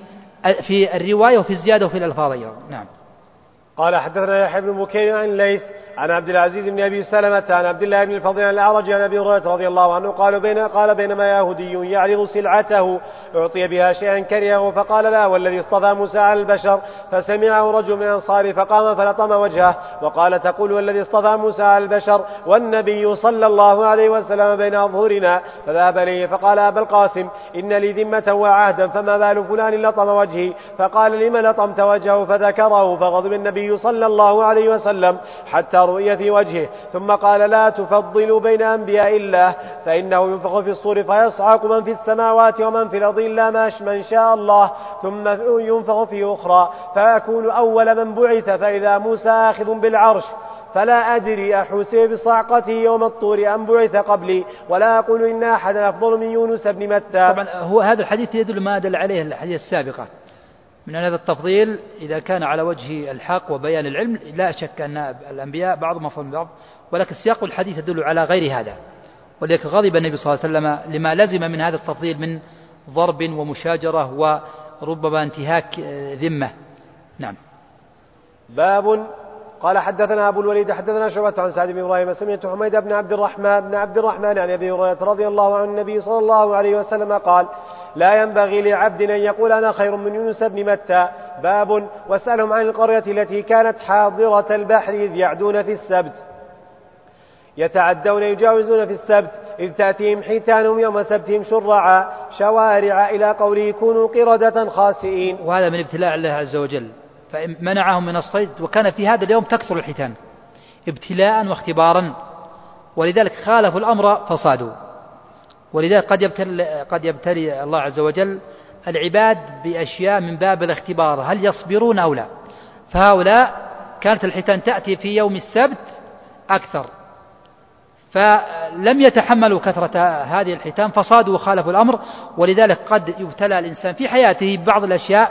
في الرواية وفي الزيادة وفي الألفاظ أيضا. نعم. قال حدثنا يحيى بن بكير عن الليث عن عبد العزيز بن أبي سلمة عن عبد الله بن الفضل عن الأعرج عن أبي هريرة رضي الله عنه قال بينما يهودي يعرض سلعته أعطي بها شيئا كرهه فقال لا والذي اصطفى موسى على البشر، فسمعه رجل من الأنصار فقام فلطم وجهه وقال: تقول والذي اصطفى موسى على البشر والنبي صلى الله عليه وسلم بين أظهرنا. فذهب إليه فقال: أبا القاسم إن لي ذمة وعهدا، فما بال فلان لطم وجهي؟ فقال: لم لطمت وجهه؟ فذكره، فغضب النبي صلى الله عليه وسلم حتى رؤية في وجهه، ثم قال: لا تفضلوا بين أنبياء الله، فإنه ينفخ في الصور فيصعق من في السماوات ومن في الأرض إلا من شاء الله، ثم ينفخ في أخرى فأكون أول من بعث، فإذا موسى آخذ بالعرش فلا أدري أحسب بصعقته يوم الطور أم بعث قبلي، ولا أقول إن أحدا أفضل من يونس بن متى. طبعا هو هذا الحديث يدل ما دل عليه الحديث السابقة من أن هذا التفضيل إذا كان على وجه الحق وبيان العلم لا شك أن الأنبياء بعضهم أفضل من بعض، ولكن سياق الحديث يدل على غير هذا. ولذلك غضب النبي صلى الله عليه وسلم لما لزم من هذا التفضيل من ضرب ومشاجرة وربما انتهاك ذمة. نعم. باب. قال حدثنا أبو الوليد حدثنا شعبة عن سعد بن إبراهيم سمعت حميد بن عبد الرحمن عن أبي هريرة رضي الله عنه النبي صلى الله عليه وسلم قال: لا ينبغي لعبد أن يقول أنا خير من يونس بن متى. باب. واسألهم عن القرية التي كانت حاضرة البحر إذ يعدون في السبت يتعدون يجاوزون في السبت إذ تأتيهم حيتانهم يوم سبتهم شرعا شوارع إلى قوله كونوا قردة خاسئين. وهذا من ابتلاء الله عز وجل، فمنعهم من الصيد، وكان في هذا اليوم تكثر الحيتان ابتلاء واختبارا، ولذلك خالفوا الأمر فصادوا. ولذلك قد يبتلي الله عز وجل العباد بأشياء من باب الاختبار، هل يصبرون أو لا. فهؤلاء كانت الحيتان تأتي في يوم السبت أكثر، فلم يتحملوا كثرة هذه الحيتان فصادوا وخالفوا الأمر. ولذلك قد يبتلى الإنسان في حياته ببعض الأشياء،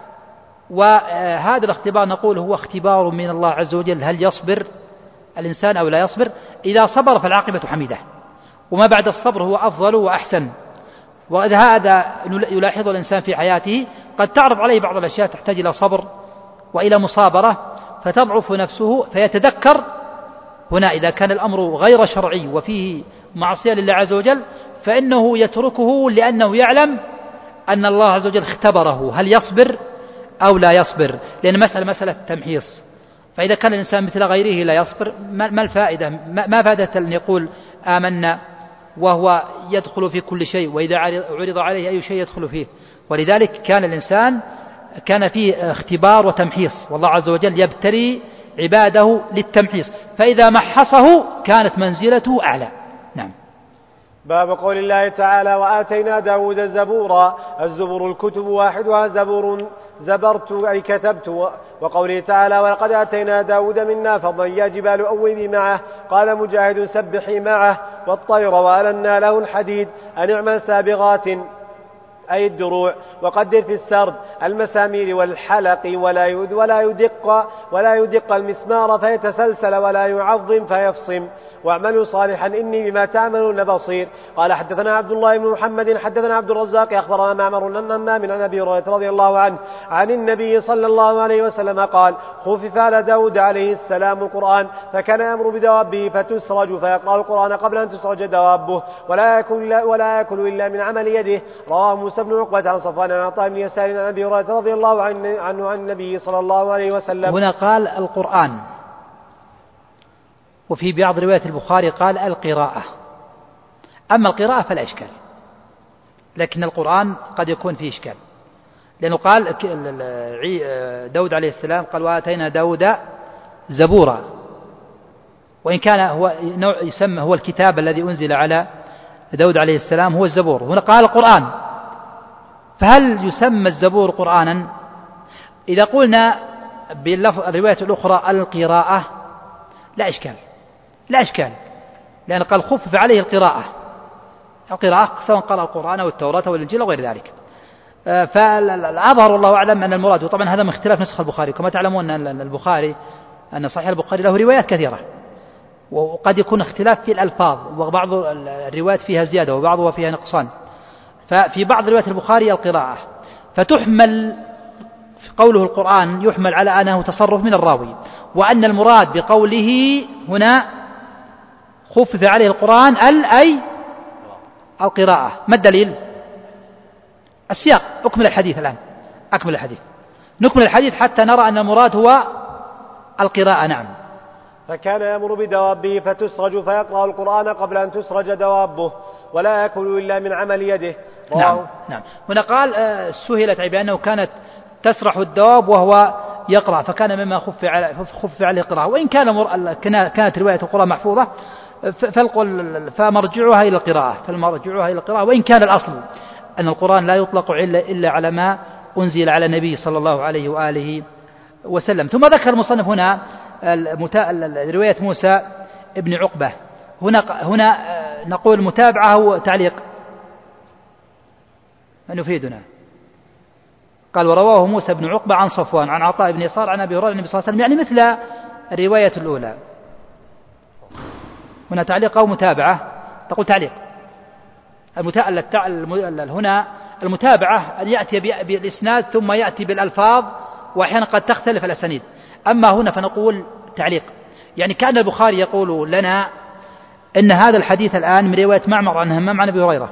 وهذا الاختبار نقول هو اختبار من الله عز وجل، هل يصبر الإنسان أو لا يصبر. إذا صبر فالعاقبة حميدة، وما بعد الصبر هو أفضل وأحسن. وهذا يلاحظ الإنسان في حياته، قد تعرض عليه بعض الأشياء تحتاج إلى صبر وإلى مصابرة فتضعف نفسه فيتذكر هنا إذا كان الأمر غير شرعي وفيه معصية لله عز وجل فإنه يتركه لأنه يعلم أن الله عز وجل اختبره هل يصبر أو لا يصبر، لأن مسألة تمحيص. فإذا كان الإنسان مثل غيره لا يصبر ما الفائدة؟ ما فائدة أن يقول آمنا وهو يدخل في كل شيء، وإذا عرض عليه أي شيء يدخل فيه. ولذلك كان الإنسان كان فيه اختبار وتمحيص، والله عز وجل يبتلي عباده للتمحيص، فإذا محصه كانت منزلته أعلى. نعم. باب قول الله تعالى وآتينا داود الزبور. الزبور الكتب واحدها زبور زبرت أي كتبت. وقوله تعالى ولقد آتينا داود منا فضلا يا جبال أوبي معه. قال مجاهد سبحي معه. والطير وألنا له الحديد أن اعمل سابغات أي الدروع وقدر في السرد المسامير والحلق ولا يدق المسمار فيتسلسل ولا يعظم فيفصم. واعملوا صالحا إني بما تعملون بصير. قال حدثنا عبد الله بن محمد حدثنا عبد الرزاق أخبرنا معمر أن همام عن أبي هريرة رضي الله عنه عن النبي صلى الله عليه وسلم قال خفف على داود عليه السلام القرآن فكان يأمر بدوابه فتسرج فيقرأ القرآن قبل أن تسرج دوابه ولا يأكل إلا من عمل يده. رواه موسى بن عقبة عن صفوان عن عطاء بن يسار عن أبي هريرة رضي الله عنه عن النبي صلى الله عليه وسلم. هنا قال القرآن، وفي بعض رواية البخاري قال القراءة. أما القراءة فلا إشكال، لكن القرآن قد يكون فيه إشكال، لأنه قال داود عليه السلام قال وآتينا داود زبورا، وإن كان هو يسمى هو الكتاب الذي أنزل على داود عليه السلام هو الزبور. هنا قال القرآن، فهل يسمى الزبور قرآنا؟ إذا قلنا بالرواية الأخرى القراءة لا إشكال، لأن قال خفف عليه القراءة سواء قرأ القرآن أو التوراة أو الإنجيل وغير ذلك. فالأظهر الله أعلم أن المراد، وطبعا هذا من اختلاف نسخ البخاري، كما تعلمون أن صحيح البخاري له روايات كثيرة، وقد يكون اختلاف في الألفاظ، وبعض الروايات فيها زيادة وبعضها فيها نقصان. ففي بعض روايات البخاري القراءة، فتحمل قوله القرآن يحمل على أنه تصرف من الراوي، وأن المراد بقوله هنا خفف عليه القرآن أي القراءة. ما الدليل؟ السياق. أكمل الحديث الآن، نكمل الحديث حتى نرى أن المراد هو القراءة. نعم. فكان يأمر بدوابه فتسرج فيقرأ القرآن قبل أن تسرج دوابه ولا يأكل إلا من عمل يده. نعم. هنا قال سهلت بأنه كانت تسرح الدواب وهو يقرأ، فكان مما خف عليه القراءة، وإن كانت رواية القرآن محفوظة فمرجعها إلى القراءة، وإن كان الأصل أن القرآن لا يطلق إلا على ما أنزل على النبي صلى الله عليه وآله وسلم. ثم ذكر المصنف هنا رواية موسى ابن عقبة. هنا نقول متابعة وتعليق، من يفيدنا؟ قال ورواه موسى بن عقبة عن صفوان عن عطاء بن يسار عن أبي هريرة النبي صلى الله عليه وسلم، يعني مثل الرواية الأولى. هنا تعليق أو متابعة؟ تقول تعليق. هنا المتابعة أن يأتي بالإسناد ثم يأتي بالألفاظ، وأحيانا قد تختلف الأسانيد. أما هنا فنقول تعليق، يعني كأن البخاري يقول لنا إن هذا الحديث الآن من رواية معمر عن همام عن أبي هريرة،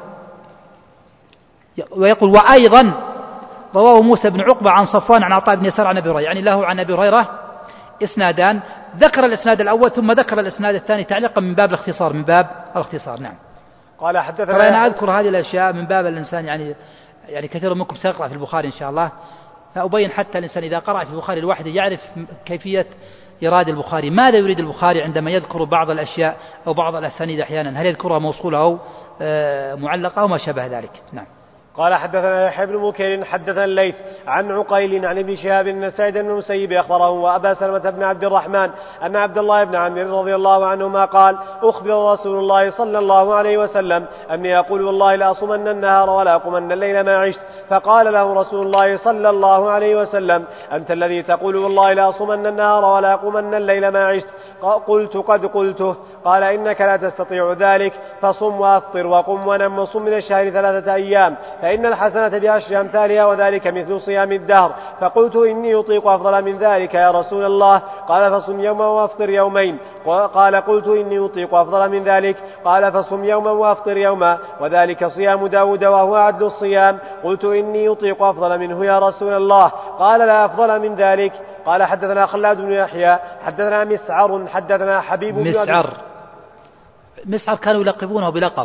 ويقول وأيضا رواه موسى بن عقبة عن صفوان عن عطاء بن يسار عن أبي هريرة، يعني له عن أبي هريرة إسنادان، ذكر الإسناد الأول ثم ذكر الإسناد الثاني تعليقا من باب الاختصار. نعم. قال حدثنا. أنا أذكر هذه الأشياء من باب الإنسان، يعني كثير منكم سيقرأ في البخاري إن شاء الله، فأبين حتى الإنسان إذا قرأ في البخاري الواحد يعرف كيفية إيراد البخاري، ماذا يريد البخاري عندما يذكر بعض الأشياء أو بعض الأسانيد أحيانا، هل يذكرها موصولة أو معلقة أو ما شابه ذلك. نعم. قال حدثنا يحيى بن بكير حدثنا الليث عن عقيل عن ابن شهاب أن سعيد بن المسيب أخبره وأبا سلمة بن عبد الرحمن أن عبد الله بن عمرو رضي الله عنهما قال أخبر رسول الله صلى الله عليه وسلم أني أقول والله لا أصومن النهار ولا أقومن الليل ما عشت. فقال له رسول الله صلى الله عليه وسلم أنت الذي تقول والله لا أصومن النهار ولا أقومن الليل ما عشت. قلت قد قلته قال إنك لا تستطيع ذلك، فصم وأفطر وقم ونم وصم من الشهر 3 أيام، فإن الحسنة ب10 أمثالها وذلك مثل صيام الدهر. فقلت إني أطيق أفضل من ذلك يا رسول الله، قال فصم يوما وأفطر يومين. قال قلت إني أطيق أفضل من ذلك، قال فصم يوما وأفطر يوما، وذلك صيام داود وهو عدل الصيام. قلت إني أطيق أفضل منه يا رسول الله، قال لا أفضل من ذلك. قال حدثنا خلاد بن يحيى حدثنا مسعر حدثنا حبيب بن مسعر كانوا يلقبونه بلقب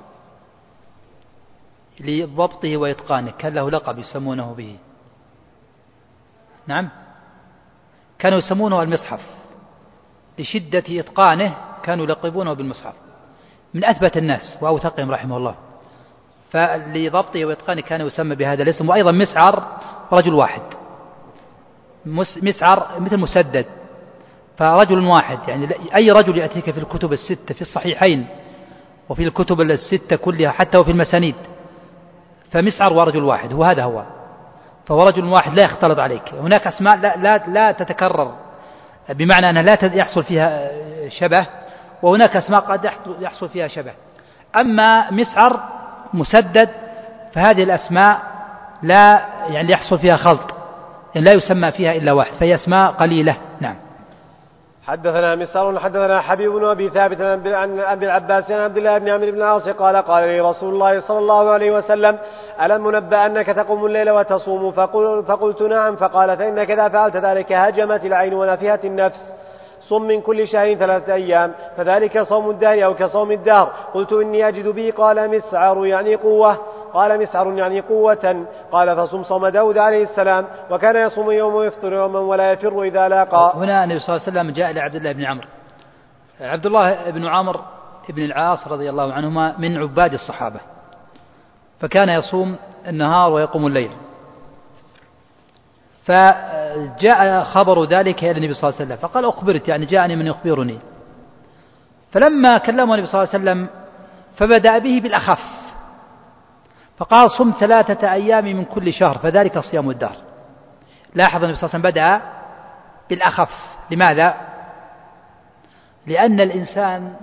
لضبطه وإتقانه، كان له لقب يسمونه به. نعم، كانوا يسمونه المصحف لشدة إتقانه، كانوا يلقبونه بالمصحف، من أثبت الناس وأوثقهم رحمه الله، فلضبطه وإتقانه كان يسمى بهذا الاسم. وأيضا مسعر رجل واحد، مسعر مثل مسدد، فرجل واحد، يعني أي رجل يأتيك في الكتب الستة في الصحيحين وفي الكتب الستة كلها حتى وفي المسانيد، فمسعر ورجل واحد، وهذا هو، فهو رجل واحد لا يختلط عليك. هناك أسماء لا تتكرر، بمعنى أنها لا يحصل فيها شبه، وهناك أسماء قد يحصل فيها شبه. أما مسعر مسدد فهذه الأسماء لا يحصل فيها خلط، يعني لا يسمى فيها إلا واحد، فهي أسماء قليلة. نعم. حدثنا مسعر حدثنا حبيب بن أبي ثابت عن أبي العباس عن عبد الله بن عمرو بن العاص قال قال لي رسول الله صلى الله عليه وسلم ألم نبأ أنك تقوم الليل وتصوم؟ فقلت نعم. فقال فإنك إذا فعلت ذلك هجمت العين ونفهت النفس. صم من كل شهر 3 أيام، فذلك صوم الدهر أو كصوم الدهر. قلت إني أجد به. قال مسعر يعني قوة. قال فصم صوم داود عليه السلام، وكان يصوم يوم ويفطر يوما ولا يفر إذا لاقى. هنا النبي صلى الله عليه وسلم جاء لعبد الله بن عمرو. عبد الله بن عمرو بن العاص رضي الله عنهما من عباد الصحابة، فكان يصوم النهار ويقوم الليل، فجاء خبر ذلك إلى النبي صلى الله عليه وسلم، فقال أخبرت، يعني جاءني من يخبرني. فلما كلمه النبي صلى الله عليه وسلم فبدأ به بالأخف، فقال صم 3 أيام من كل شهر، فذلك صيام الدهر. لاحظ النبي صلى الله عليه وسلم بدأ بالأخف. لماذا؟ لأن الإنسان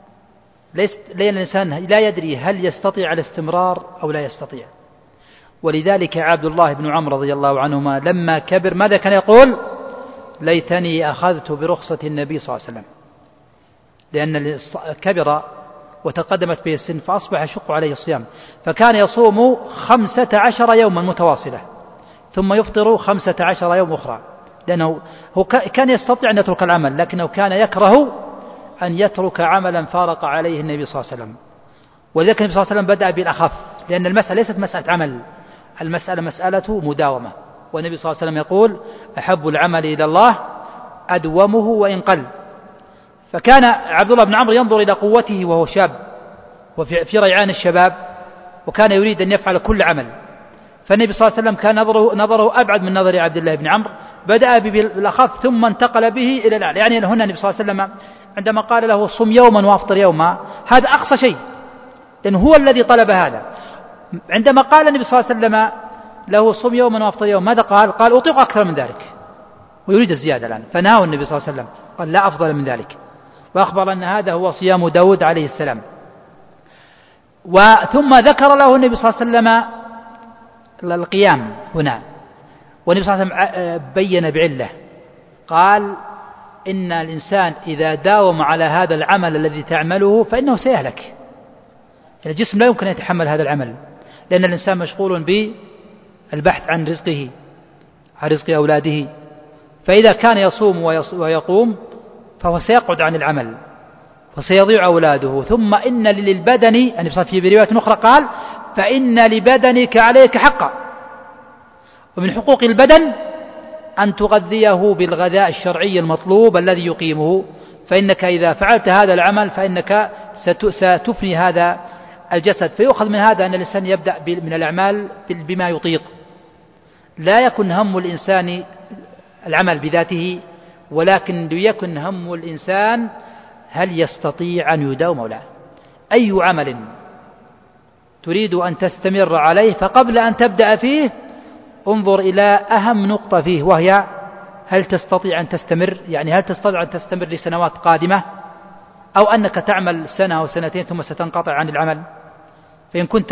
لا يدري هل يستطيع الاستمرار أو لا يستطيع. ولذلك عبد الله بن عمرو رضي الله عنهما لما كبر ماذا كان يقول؟ ليتني أخذت برخصة النبي صلى الله عليه وسلم، لأن كبر وتقدمت به السن فأصبح يشق عليه الصيام، فكان يصوم 15 يوما متواصلة ثم يفطر 15 يوم أخرى، لأنه هو كان يستطيع أن يترك العمل، لكنه كان يكره أن يترك عملا فارق عليه النبي صلى الله عليه وسلم. ولذلك النبي صلى الله عليه وسلم بدأ بالأخف، لأن المسألة ليست مسألة عمل، المسألة مسألة مداومة. والنبي صلى الله عليه وسلم يقول أحب العمل إلى الله أدومه وإن قل. فكان عبد الله بن عمرو ينظر إلى قوته وهو شاب وفي ريعان الشباب، وكان يريد أن يفعل كل عمل، فالنبي صلى الله عليه وسلم كان نظره أبعد من نظر عبد الله بن عمرو، بدأ بالأخف ثم انتقل به إلى الأعلى. يعني هنا النبي صلى الله عليه وسلم عندما قال له صم يوما وافطر يوما، هذا أقصى شيء، لأنه هو الذي طلب هذا. عندما قال النبي صلى الله عليه وسلم له صم يوما وافطر يوما، ماذا قال؟ قال أطيق أكثر من ذلك، ويريد الزيادة الآن، فنهاه النبي صلى الله عليه وسلم، قال لا أفضل من ذلك، وأخبر أن هذا هو صيام داود عليه السلام. ثم ذكر له النبي صلى الله عليه وسلم القيام هنا، والنبي صلى الله عليه وسلم بين بعلة، قال إن الإنسان إذا داوم على هذا العمل الذي تعمله فإنه سيهلك. الجسم لا يمكن أن يتحمل هذا العمل، لأن الإنسان مشغول بالبحث عن رزقه، عن رزق أولاده، فإذا كان يصوم ويقوم فهو سيقعد عن العمل وسيضيع أولاده. ثم إن للبدن، يعني في برواية أخرى قال فإن لبدنك عليك حقا، ومن حقوق البدن أن تغذيه بالغذاء الشرعي المطلوب الذي يقيمه، فإنك إذا فعلت هذا العمل فإنك ستفني هذا الجسد. فيؤخذ من هذا أن الإنسان يبدأ من الأعمال بما يطيق، لا يكن هم الإنسان العمل بذاته، ولكن ليكن هم الإنسان هل يستطيع أن يداوم أو لا. أي عمل تريد أن تستمر عليه، فقبل أن تبدأ فيه انظر إلى أهم نقطة فيه، وهي هل تستطيع أن تستمر، يعني هل تستطيع أن تستمر لسنوات قادمة، أو أنك تعمل سنة أو سنتين ثم ستنقطع عن العمل، فإن كنت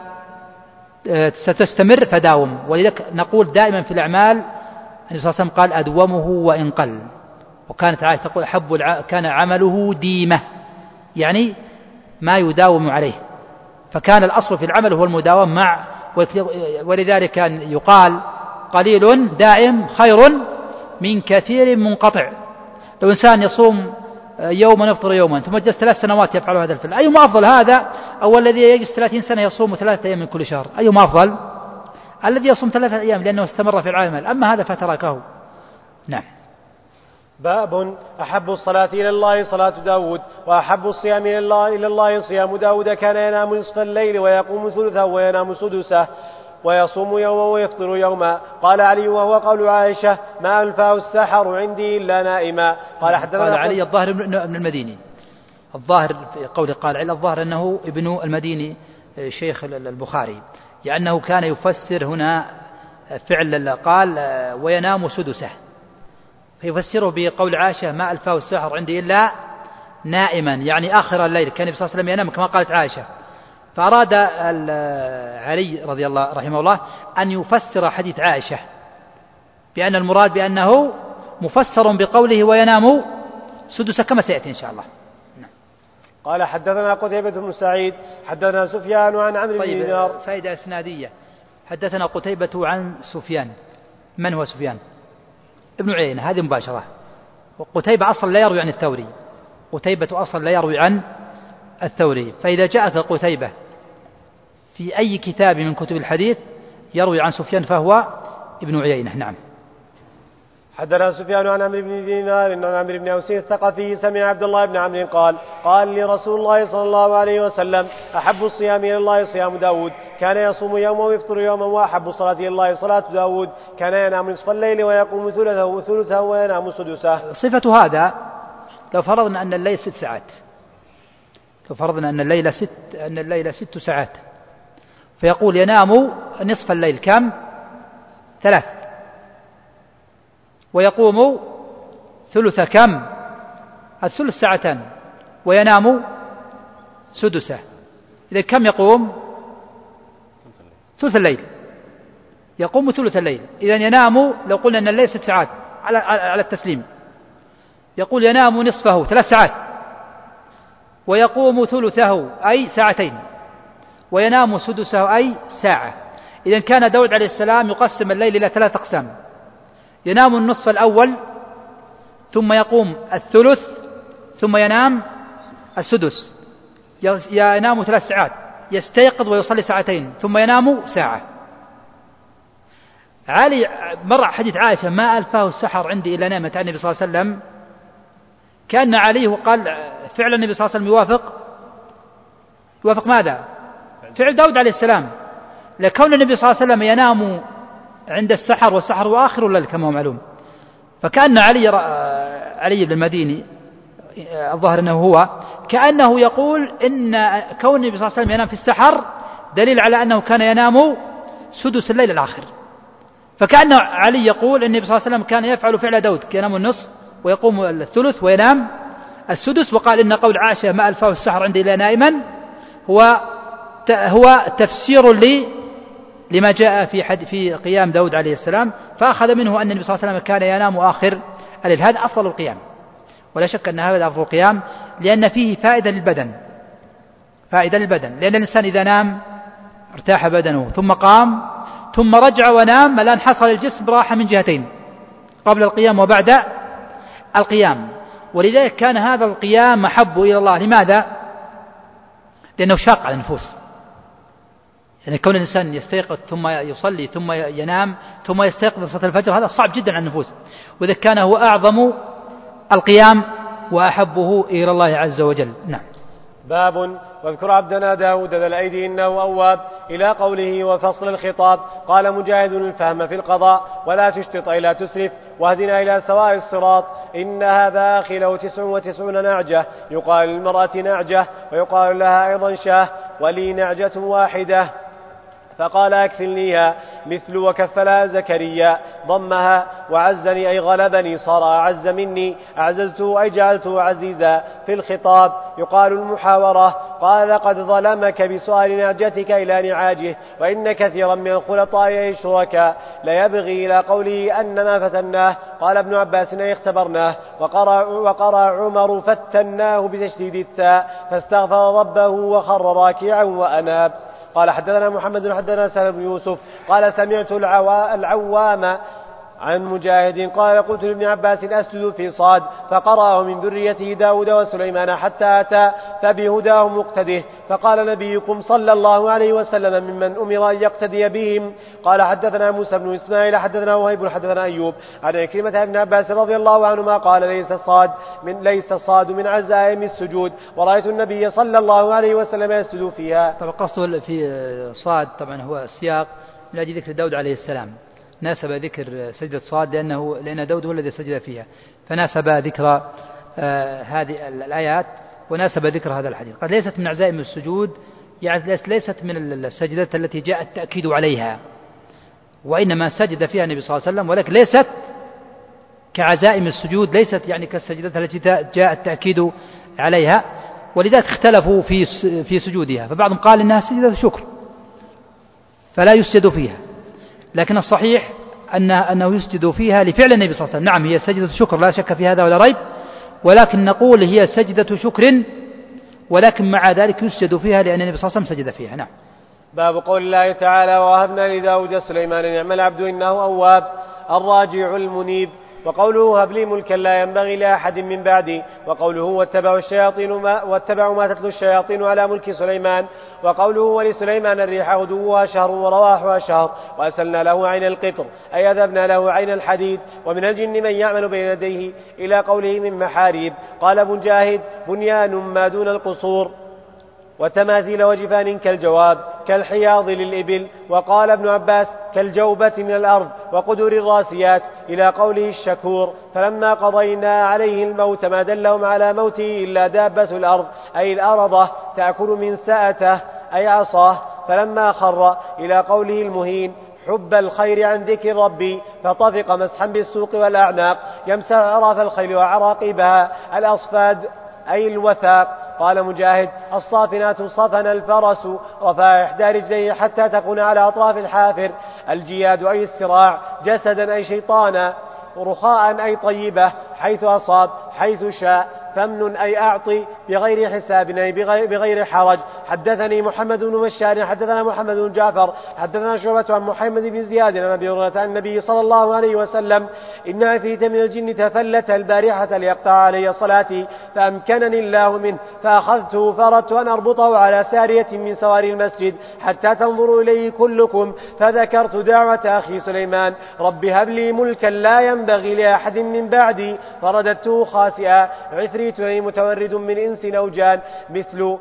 ستستمر فداوم. ولذلك نقول دائما في الأعمال النبي صلى الله عليه وسلم قال أدومه وإن قل، وكانت عائشة تقول كان عمله ديمة، يعني ما يداوم عليه، فكان الأصل في العمل هو المداوم مع. ولذلك كان يقال قليل دائم خير من كثير منقطع. لو إنسان يصوم يوما يفطر يوما ثم جلس 3 سنوات يفعل هذا الفعل، أيما أفضل، هذا أو الذي يجلس 30 سنة يصوم 3 أيام من كل شهر؟ أيما أفضل؟ الذي يصوم 3 أيام لأنه استمر في العمل، أما هذا فتركه. نعم. باب أحب الصلاة إلى الله صلاة داود، وأحب الصيام إلى الله صيام داود، كان ينام نصف الليل ويقوم ثلثه وينام سدسه ويصوم يوما ويفطر يوما. قال علي وهو قول عائشة: ما أنفع السحر عندي إلا نائما. قال علي الظاهر ابن المديني، الظاهر في قوله قال علي الظاهر أنه ابن المديني شيخ البخاري، لأنه كان يفسر هنا فعل قال وينام سدسه، فيفسره بقول عائشة: ما ألفاه السحر عندي إلا نائما، يعني آخر الليل كان النبي صلى الله عليه وسلم ينام كما قالت عائشة. فأراد علي رضي الله رحمه الله أن يفسر حديث عائشة بأن المراد بأنه مفسر بقوله وينام سدسه كما سيأتي إن شاء الله. قال حدثنا قتيبة بن سعيد حدثنا سفيان عن عمرو بن دينار. فائدة إسنادية: حدثنا قتيبة عن سفيان. من هو سفيان؟ ابن عيينة، هذه مباشرة. وقتيبة أصلا لا يروي عن الثوري، قتيبة أصلا لا يروي عن الثوري، فإذا جاءك قتيبة في أي كتاب من كتب الحديث يروي عن سفيان فهو ابن عيينة. نعم. حدثنا سفيان عن عمرو بن دينار عن عمرو بن أوس الثقفي سمع عبد الله بن عمرو قال لي رسول الله صلى الله عليه وسلم: أحب الصيام إلى الله صيام داود، كان يصوم يوما ويفطر يوما، وأحب الصلاة إلى الله صلاة داود، كان ينام نصف الليل ويقوم ثلثه وينام سدسه. صفة هذا لو فرضنا أن الليل 6 ساعات، لو فرضنا أن الليل 6 ساعات، فيقول ينام نصف الليل كم؟ 3، ويقوم ثلث كم؟ الثلث 2 ساعات، وينام سدسه. إذا كم يقوم؟ ثلث الليل، يقوم ثلث الليل. إذا ينام، لو قلنا أن الليل 6 ساعات على التسليم، يقول ينام نصفه 3 ساعات، ويقوم ثلثه أي 2 ساعات، وينام سدسه أي 1 ساعة. إذا كان داود عليه السلام يقسم الليل إلى 3 أقسام: ينام النصف الأول، ثم يقوم الثلث، ثم ينام السدس. ينام 3 ساعات، يستيقظ ويصلي 2 ساعات، ثم ينام 1 ساعة. علي مر حديث عائشة: ما ألفاه السحر عندي إلا نعمة النبي صلى الله عليه وسلم، كأن عليه قال فعل النبي صلى الله عليه وسلم يوافق ماذا؟ فعل داود عليه السلام، لكون النبي صلى الله عليه وسلم ينام عند السحر، والسحر هو آخر الليل كما هو معلوم. فكأن علي بن المديني الظاهر أنه هو كأنه يقول إن كون النبي صلى الله عليه وسلم ينام في السحر دليل على أنه كان ينام سدس الليل الآخر. فكأن علي يقول إن النبي صلى الله عليه وسلم كان يفعل فعل داود، ينام النصف ويقوم الثلث وينام السدس. وقال إن قول عائشة: ما ألفاه السحر عندي إلا نائما، هو تفسير لما جاء في قيام داود عليه السلام، فأخذ منه أن النبي صلى الله عليه وسلم كان ينام آخر الليل. هذا أفضل القيام، ولا شك أن هذا أفضل القيام، لأن فيه فائدة للبدن، لأن الإنسان إذا نام ارتاح بدنه، ثم قام، ثم رجع ونام، الآن حصل الجسم راحة من جهتين، قبل القيام وبعد القيام. ولذلك كان هذا القيام محب إلى الله. لماذا؟ لأنه شاق على النفوس، يعني كون الإنسان يستيقظ ثم يصلي ثم ينام ثم يستيقظ في صلاة الفجر، هذا صعب جدا على النفوس، وإذا كان هو أعظم القيام وأحبه إلى الله عز وجل. نعم. باب واذكر عبدنا داود ذا الأيدي إنه أواب، إلى قوله وفصل الخطاب. قال مجاهد: الفهم في القضاء ولا تشتط إلى تسرف، واهدنا إلى سواء الصراط. إن هذا أخي له 99 نعجة، يقال للمرأة نعجة ويقال لها أيضا شاه، ولي نعجة واحدة. فقال أكفلنيها، مثل وكفلها زكريا، ضمها وعزني أي غلبني، صار أعز مني، أعززته أي جعلته عزيزا. في الخطاب يقال المحاورة. قال لقد ظلمك بسؤال نعجتك إلى نعاجه، وإن كثيرا من الخلطاء الشركاء ليبغي إلى قوله أنما فتناه. قال ابن عباس أي اختبرناه. وقرأ عمر فتناه بتشديد التاء، فاستغفر ربه وخر راكعا وأناب. قال حدثنا محمد حدثنا سهل بن يوسف قال سمعت العوام عن مجاهد قال قلت لابن عباس أسجد في صاد، فقرأه من ذريته داود وسليمان حتى أتى فبهداه مقتده. فقال نبيكم صلى الله عليه وسلم ممن أمر أن يقتدي بهم. قال حدثنا موسى بن إسماعيل حدثنا وهيب حدثنا أيوب عن عكرمة ابن عباس رضي الله عنهما قال ليس الصاد من عزائم السجود، ورأيت النبي صلى الله عليه وسلم يسجد فيها. طبعا قصده في صاد طبعا هو السياق من أجل ذكر داود عليه السلام، ناسب ذكر سجدة صاد لأن داود هو الذي سجد فيها، فناسب ذكر هذه الآيات وناسب ذكر هذا الحديث. قد ليست من عزائم السجود، يعني ليست من السجدات التي جاء التأكيد عليها، وإنما سجد فيها النبي صلى الله عليه وسلم، ولكن ليست كعزائم السجود، ليست يعني كالسجدات التي جاء التأكيد عليها، ولذلك اختلفوا في سجودها. فبعضهم قال إنها سجدة شكر فلا يسجد فيها، لكن الصحيح أنه يسجد فيها لفعل النبي صلى الله عليه وسلم. نعم هي سجدة شكر لا شك في هذا ولا ريب، ولكن نقول هي سجدة شكر، ولكن مع ذلك يسجد فيها لأن النبي صلى الله عليه وسلم سجد فيها. نعم. باب قول الله تعالى ووهبنا لداود سليمان نعم العبد إنه أواب الراجع المنيب. وقوله هب لي ملكا لا ينبغي لأحد من بعدي. وقوله واتبعوا ما تتلو الشياطين على ملك سليمان. وقوله ولسليمان الريح غدوها شهر ورواحها شهر وأسلنا له عين القطر أي أذبنا له عين الحديد. ومن الجن من يعمل بين يديه إلى قوله من محاريب. قال ابن مجاهد بنيان ما دون القصور وتماثيل وجفان كالجواب كالحياض للإبل. وقال ابن عباس كالجوبة من الأرض وقدر الراسيات إلى قوله الشكور. فلما قضينا عليه الموت ما دلهم على موته إلا دابة الأرض أي الأرضة تأكل من سأته أي عصاه. فلما خر إلى قوله المهين حب الخير عن ذكر ربي فطفق مسحا بالسوق والأعناق يمسح عراف الخيل وعراقبها الأصفاد أي الوثاق. قال مجاهد الصافنات صفن الفرس رفع إحدى رجليه حتى تكون على أطراف الحافر. الجياد أي السراع جسدا أي شيطانا رخاء أي طيبة حيث أصاب حيث شاء. فمن أي أعطي بغير حساب أي بغير حرج. حدثني محمد بن بشار حدثنا محمد بن جعفر حدثنا شعبة عن محمد بن زياد عن أبي هريرة عن النبي صلى الله عليه وسلم إن عفريت من الجن تفلت البارحة ليقطع علي صلاتي فأمكنني الله منه فأخذته فأردت أن أربطه على سارية من سواري المسجد حتى تنظروا إليه كلكم فذكرت دعوة أخي سليمان رب هب لي ملكا لا ينبغي لأحد من بعدي فرددته خاسئا. عفريت متورد من إنس أو جان مثل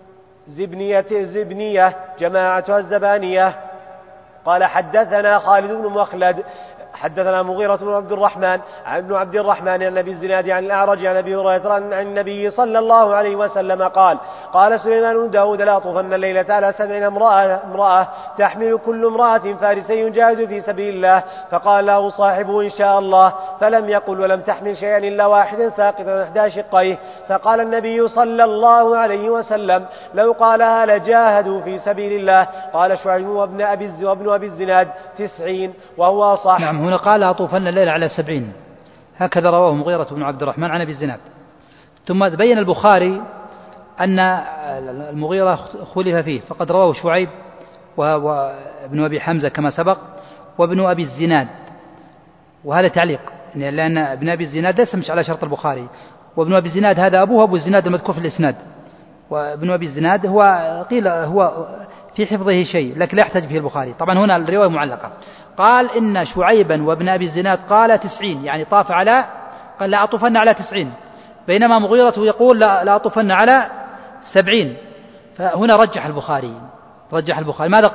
زبنية جماعتها الزبانية. قال حدثنا خالد بن مخلد حدثنا مغيرة بن عبد الرحمن عن عبد الرحمن عن أبي الزناد عن الأعرج عن أبي هريرة عن النبي صلى الله عليه وسلم قال سليمان بن داود لا طوفن الليلة على 7 امرأة تحمل كل امرأة فارسا يجاهد في سبيل الله. فقال له صاحبه إن شاء الله فلم يقل ولم تحمل شيئا إلا واحدا ساقطا إحدى شقيه. فقال النبي صلى الله عليه وسلم لو قالها لجاهدوا في سبيل الله. قال شعيب وابن أبي الزناد 90 وهو صح. نعم هنا قال أطوفن الليل على 70 هكذا رواه مغيرة بن عبد الرحمن عن أبي الزناد. ثم بين البخاري أن المغيرة خلف فيه فقد رواه شعيب وابن أبي حمزة كما سبق وابن أبي الزناد، وهذا تعليق لأن ابن أبي الزناد ليس مش على شرط البخاري، وابن أبي الزناد هذا أبوه أبو الزناد المذكور في الإسناد، وابن أبي الزناد هو قيل هو في حفظه شيء لكن لا يحتاج فيه البخاري. طبعا هنا الرواية معلقة. قال إن شعيبا وابن أبي الزناد قال 90 يعني طاف على قال لا أطوفن على 90 بينما مغيرة يقول لا أطوفن على 70. فهنا رجح البخاري ماذا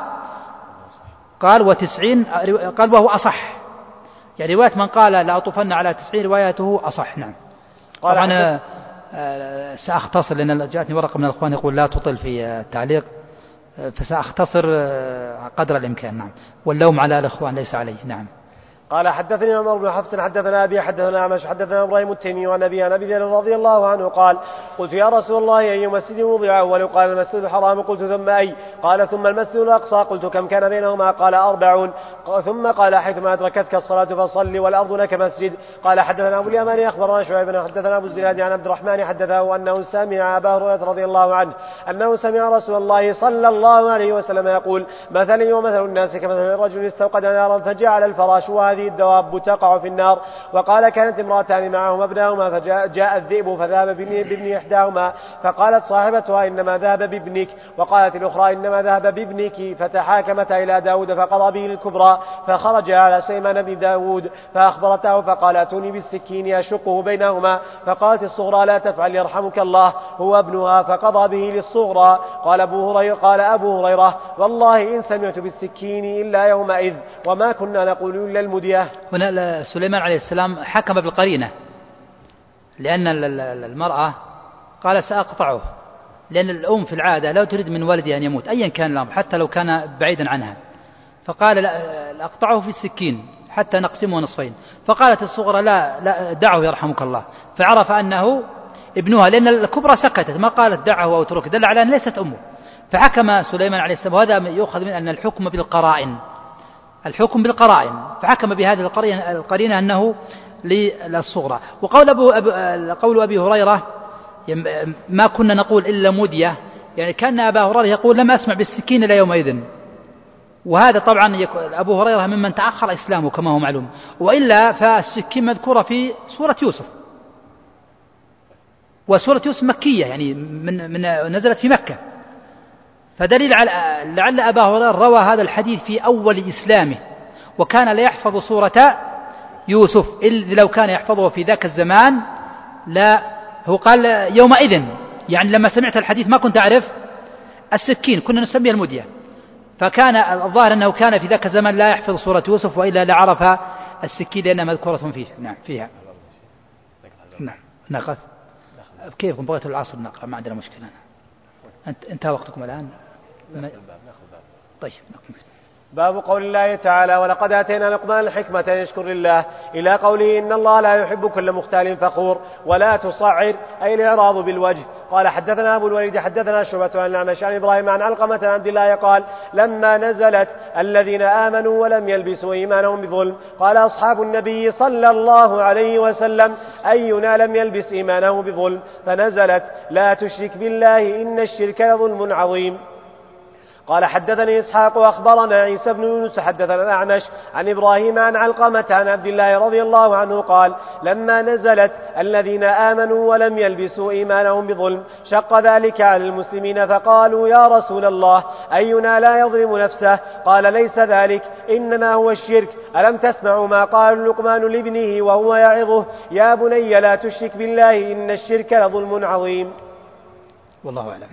قال 90 قال وهو أصح يعني رواية من قال لا أطوفن على 90 روايته أصح. نعم طبعا سأختصر لأن جاءتني ورقة من الأخوان يقول لا تطل في التعليق فسأختصر قدر الإمكان. نعم. واللوم على الإخوان ليس عليه. نعم. قال حدثني عمر بن حفص حدثنا أبي حدثنا أعمش حدثنا إبراهيم التيمي وعن أبي ذر رضي الله عنه قال قلت يا رسول الله أي مسجد وضع أول؟ قال المسجد الحرام. قلت ثم أي؟ قال ثم المسجد الأقصى. قلت كم كان بينهما؟ قال 40. ثم قال حيثما أدركتك الصلاة فصل والأرض لك مسجد. قال حدثنا أبو اليماني أخبرنا شعيب حدثنا أبو الزناد عن عبد الرحمن حدثه أنه سمع أبا هريرة رضي الله عنه أنه سمع رسول الله صلى الله عليه وسلم يقول مثلي ومثل الناس كمثل رجل استوقد نارا فجعل الفراش وهذه الدواب تقع في النار. وقال كانت امرأتان معهما ابناهما فجاء الذئب فذهب بابن إحداهما فقالت صاحبتها إنما ذهب بابنك، وقالت الأخرى إنما ذهب بابنك، فتحاكمتا إلى داود فقضى به الكبرى فخرج على سليمان بن داود فأخبرته فقال أتوني بالسكين يشقه بينهما. فقالت الصغرى لا تفعل يرحمك الله هو ابنها، فقضى به للصغرى. قال أبو هريرة والله إن سمعت بالسكين إلا يومئذ وما كنا نقول إلا المدية. هنا سليمان عليه السلام حكم بالقرينة، لأن المرأة قال سأقطعه، لأن الأم في العادة لا تريد من والدها أن يموت أيا كان الأمر حتى لو كان بعيدا عنها، فقال لا أقطعه في السكين حتى نقسمه نصفين. فقالت الصغرى لا دعه يرحمك الله، فعرف أنه ابنها، لأن الكبرى سكتت ما قالت دعه أو ترك، دل على أن ليست أمه. فحكم سليمان عليه السلام، وهذا يؤخذ من أن الحكم بالقرائن، الحكم بالقرائن، فحكم بهذه القرينة أنه للصغرى. وقول أبي هريرة ما كنا نقول إلا مدية، يعني كان أبا هريرة يقول لم أسمع بالسكين إلى يومئذ، وهذا طبعا أبو هريرة ممن تأخر إسلامه كما هو معلوم، وإلا فالسكين مذكورة في سورة يوسف، وسورة يوسف مكية يعني من نزلت في مكة، فدليل على لعل أبا هريرة روى هذا الحديث في أول إسلامه وكان لا يحفظ سورة يوسف، إذ لو كان يحفظه في ذاك الزمان لا، هو قال يومئذ، يعني لما سمعت الحديث ما كنت أعرف السكين، كنا نسميها المدية، فكان الظاهر أنه كان في ذاك الزمان لا يحفظ سورة يوسف، وإلا لعرف السكين لأنها مذكورة فيه. نعم فيها. نعم نقف كيف بغيت العصر نقرأ ما عندنا مشكلة. انتهى وقتكم الآن. طيب. باب قول الله تعالى ولقد آتينا لقمان الحكمة أن يشكر لله إلى قوله إن الله لا يحب كل مختال فخور ولا تصعر، أي الإعراض بالوجه. قال حدثنا أبو الوليد حدثنا شعبة عن الأعمش عن إبراهيم عن علقمة عن عبد الله قال لما نزلت الذين آمنوا ولم يلبسوا إيمانهم بظلم قال أصحاب النبي صلى الله عليه وسلم أينا لم يلبس إيمانه بظلم، فنزلت لا تشرك بالله إن الشرك لظلم عظيم. قال حدثني إسحاق وأخبرنا عيسى بن يونس حدثنا الأعمش عن إبراهيم عن علقمة عن عبد الله رضي الله عنه قال لما نزلت الذين آمنوا ولم يلبسوا إيمانهم بظلم شق ذلك على المسلمين، فقالوا يا رسول الله أينا لا يظلم نفسه؟ قال ليس ذلك، إنما هو الشرك. ألم تسمعوا ما قال لقمان لابنه وهو يعظه يا بني لا تشرك بالله إن الشرك لظلم عظيم. والله أعلم.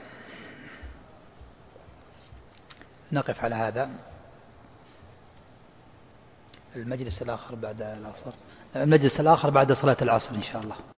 نقف على هذا. المجلس الآخر بعد صلاة العصر إن شاء الله.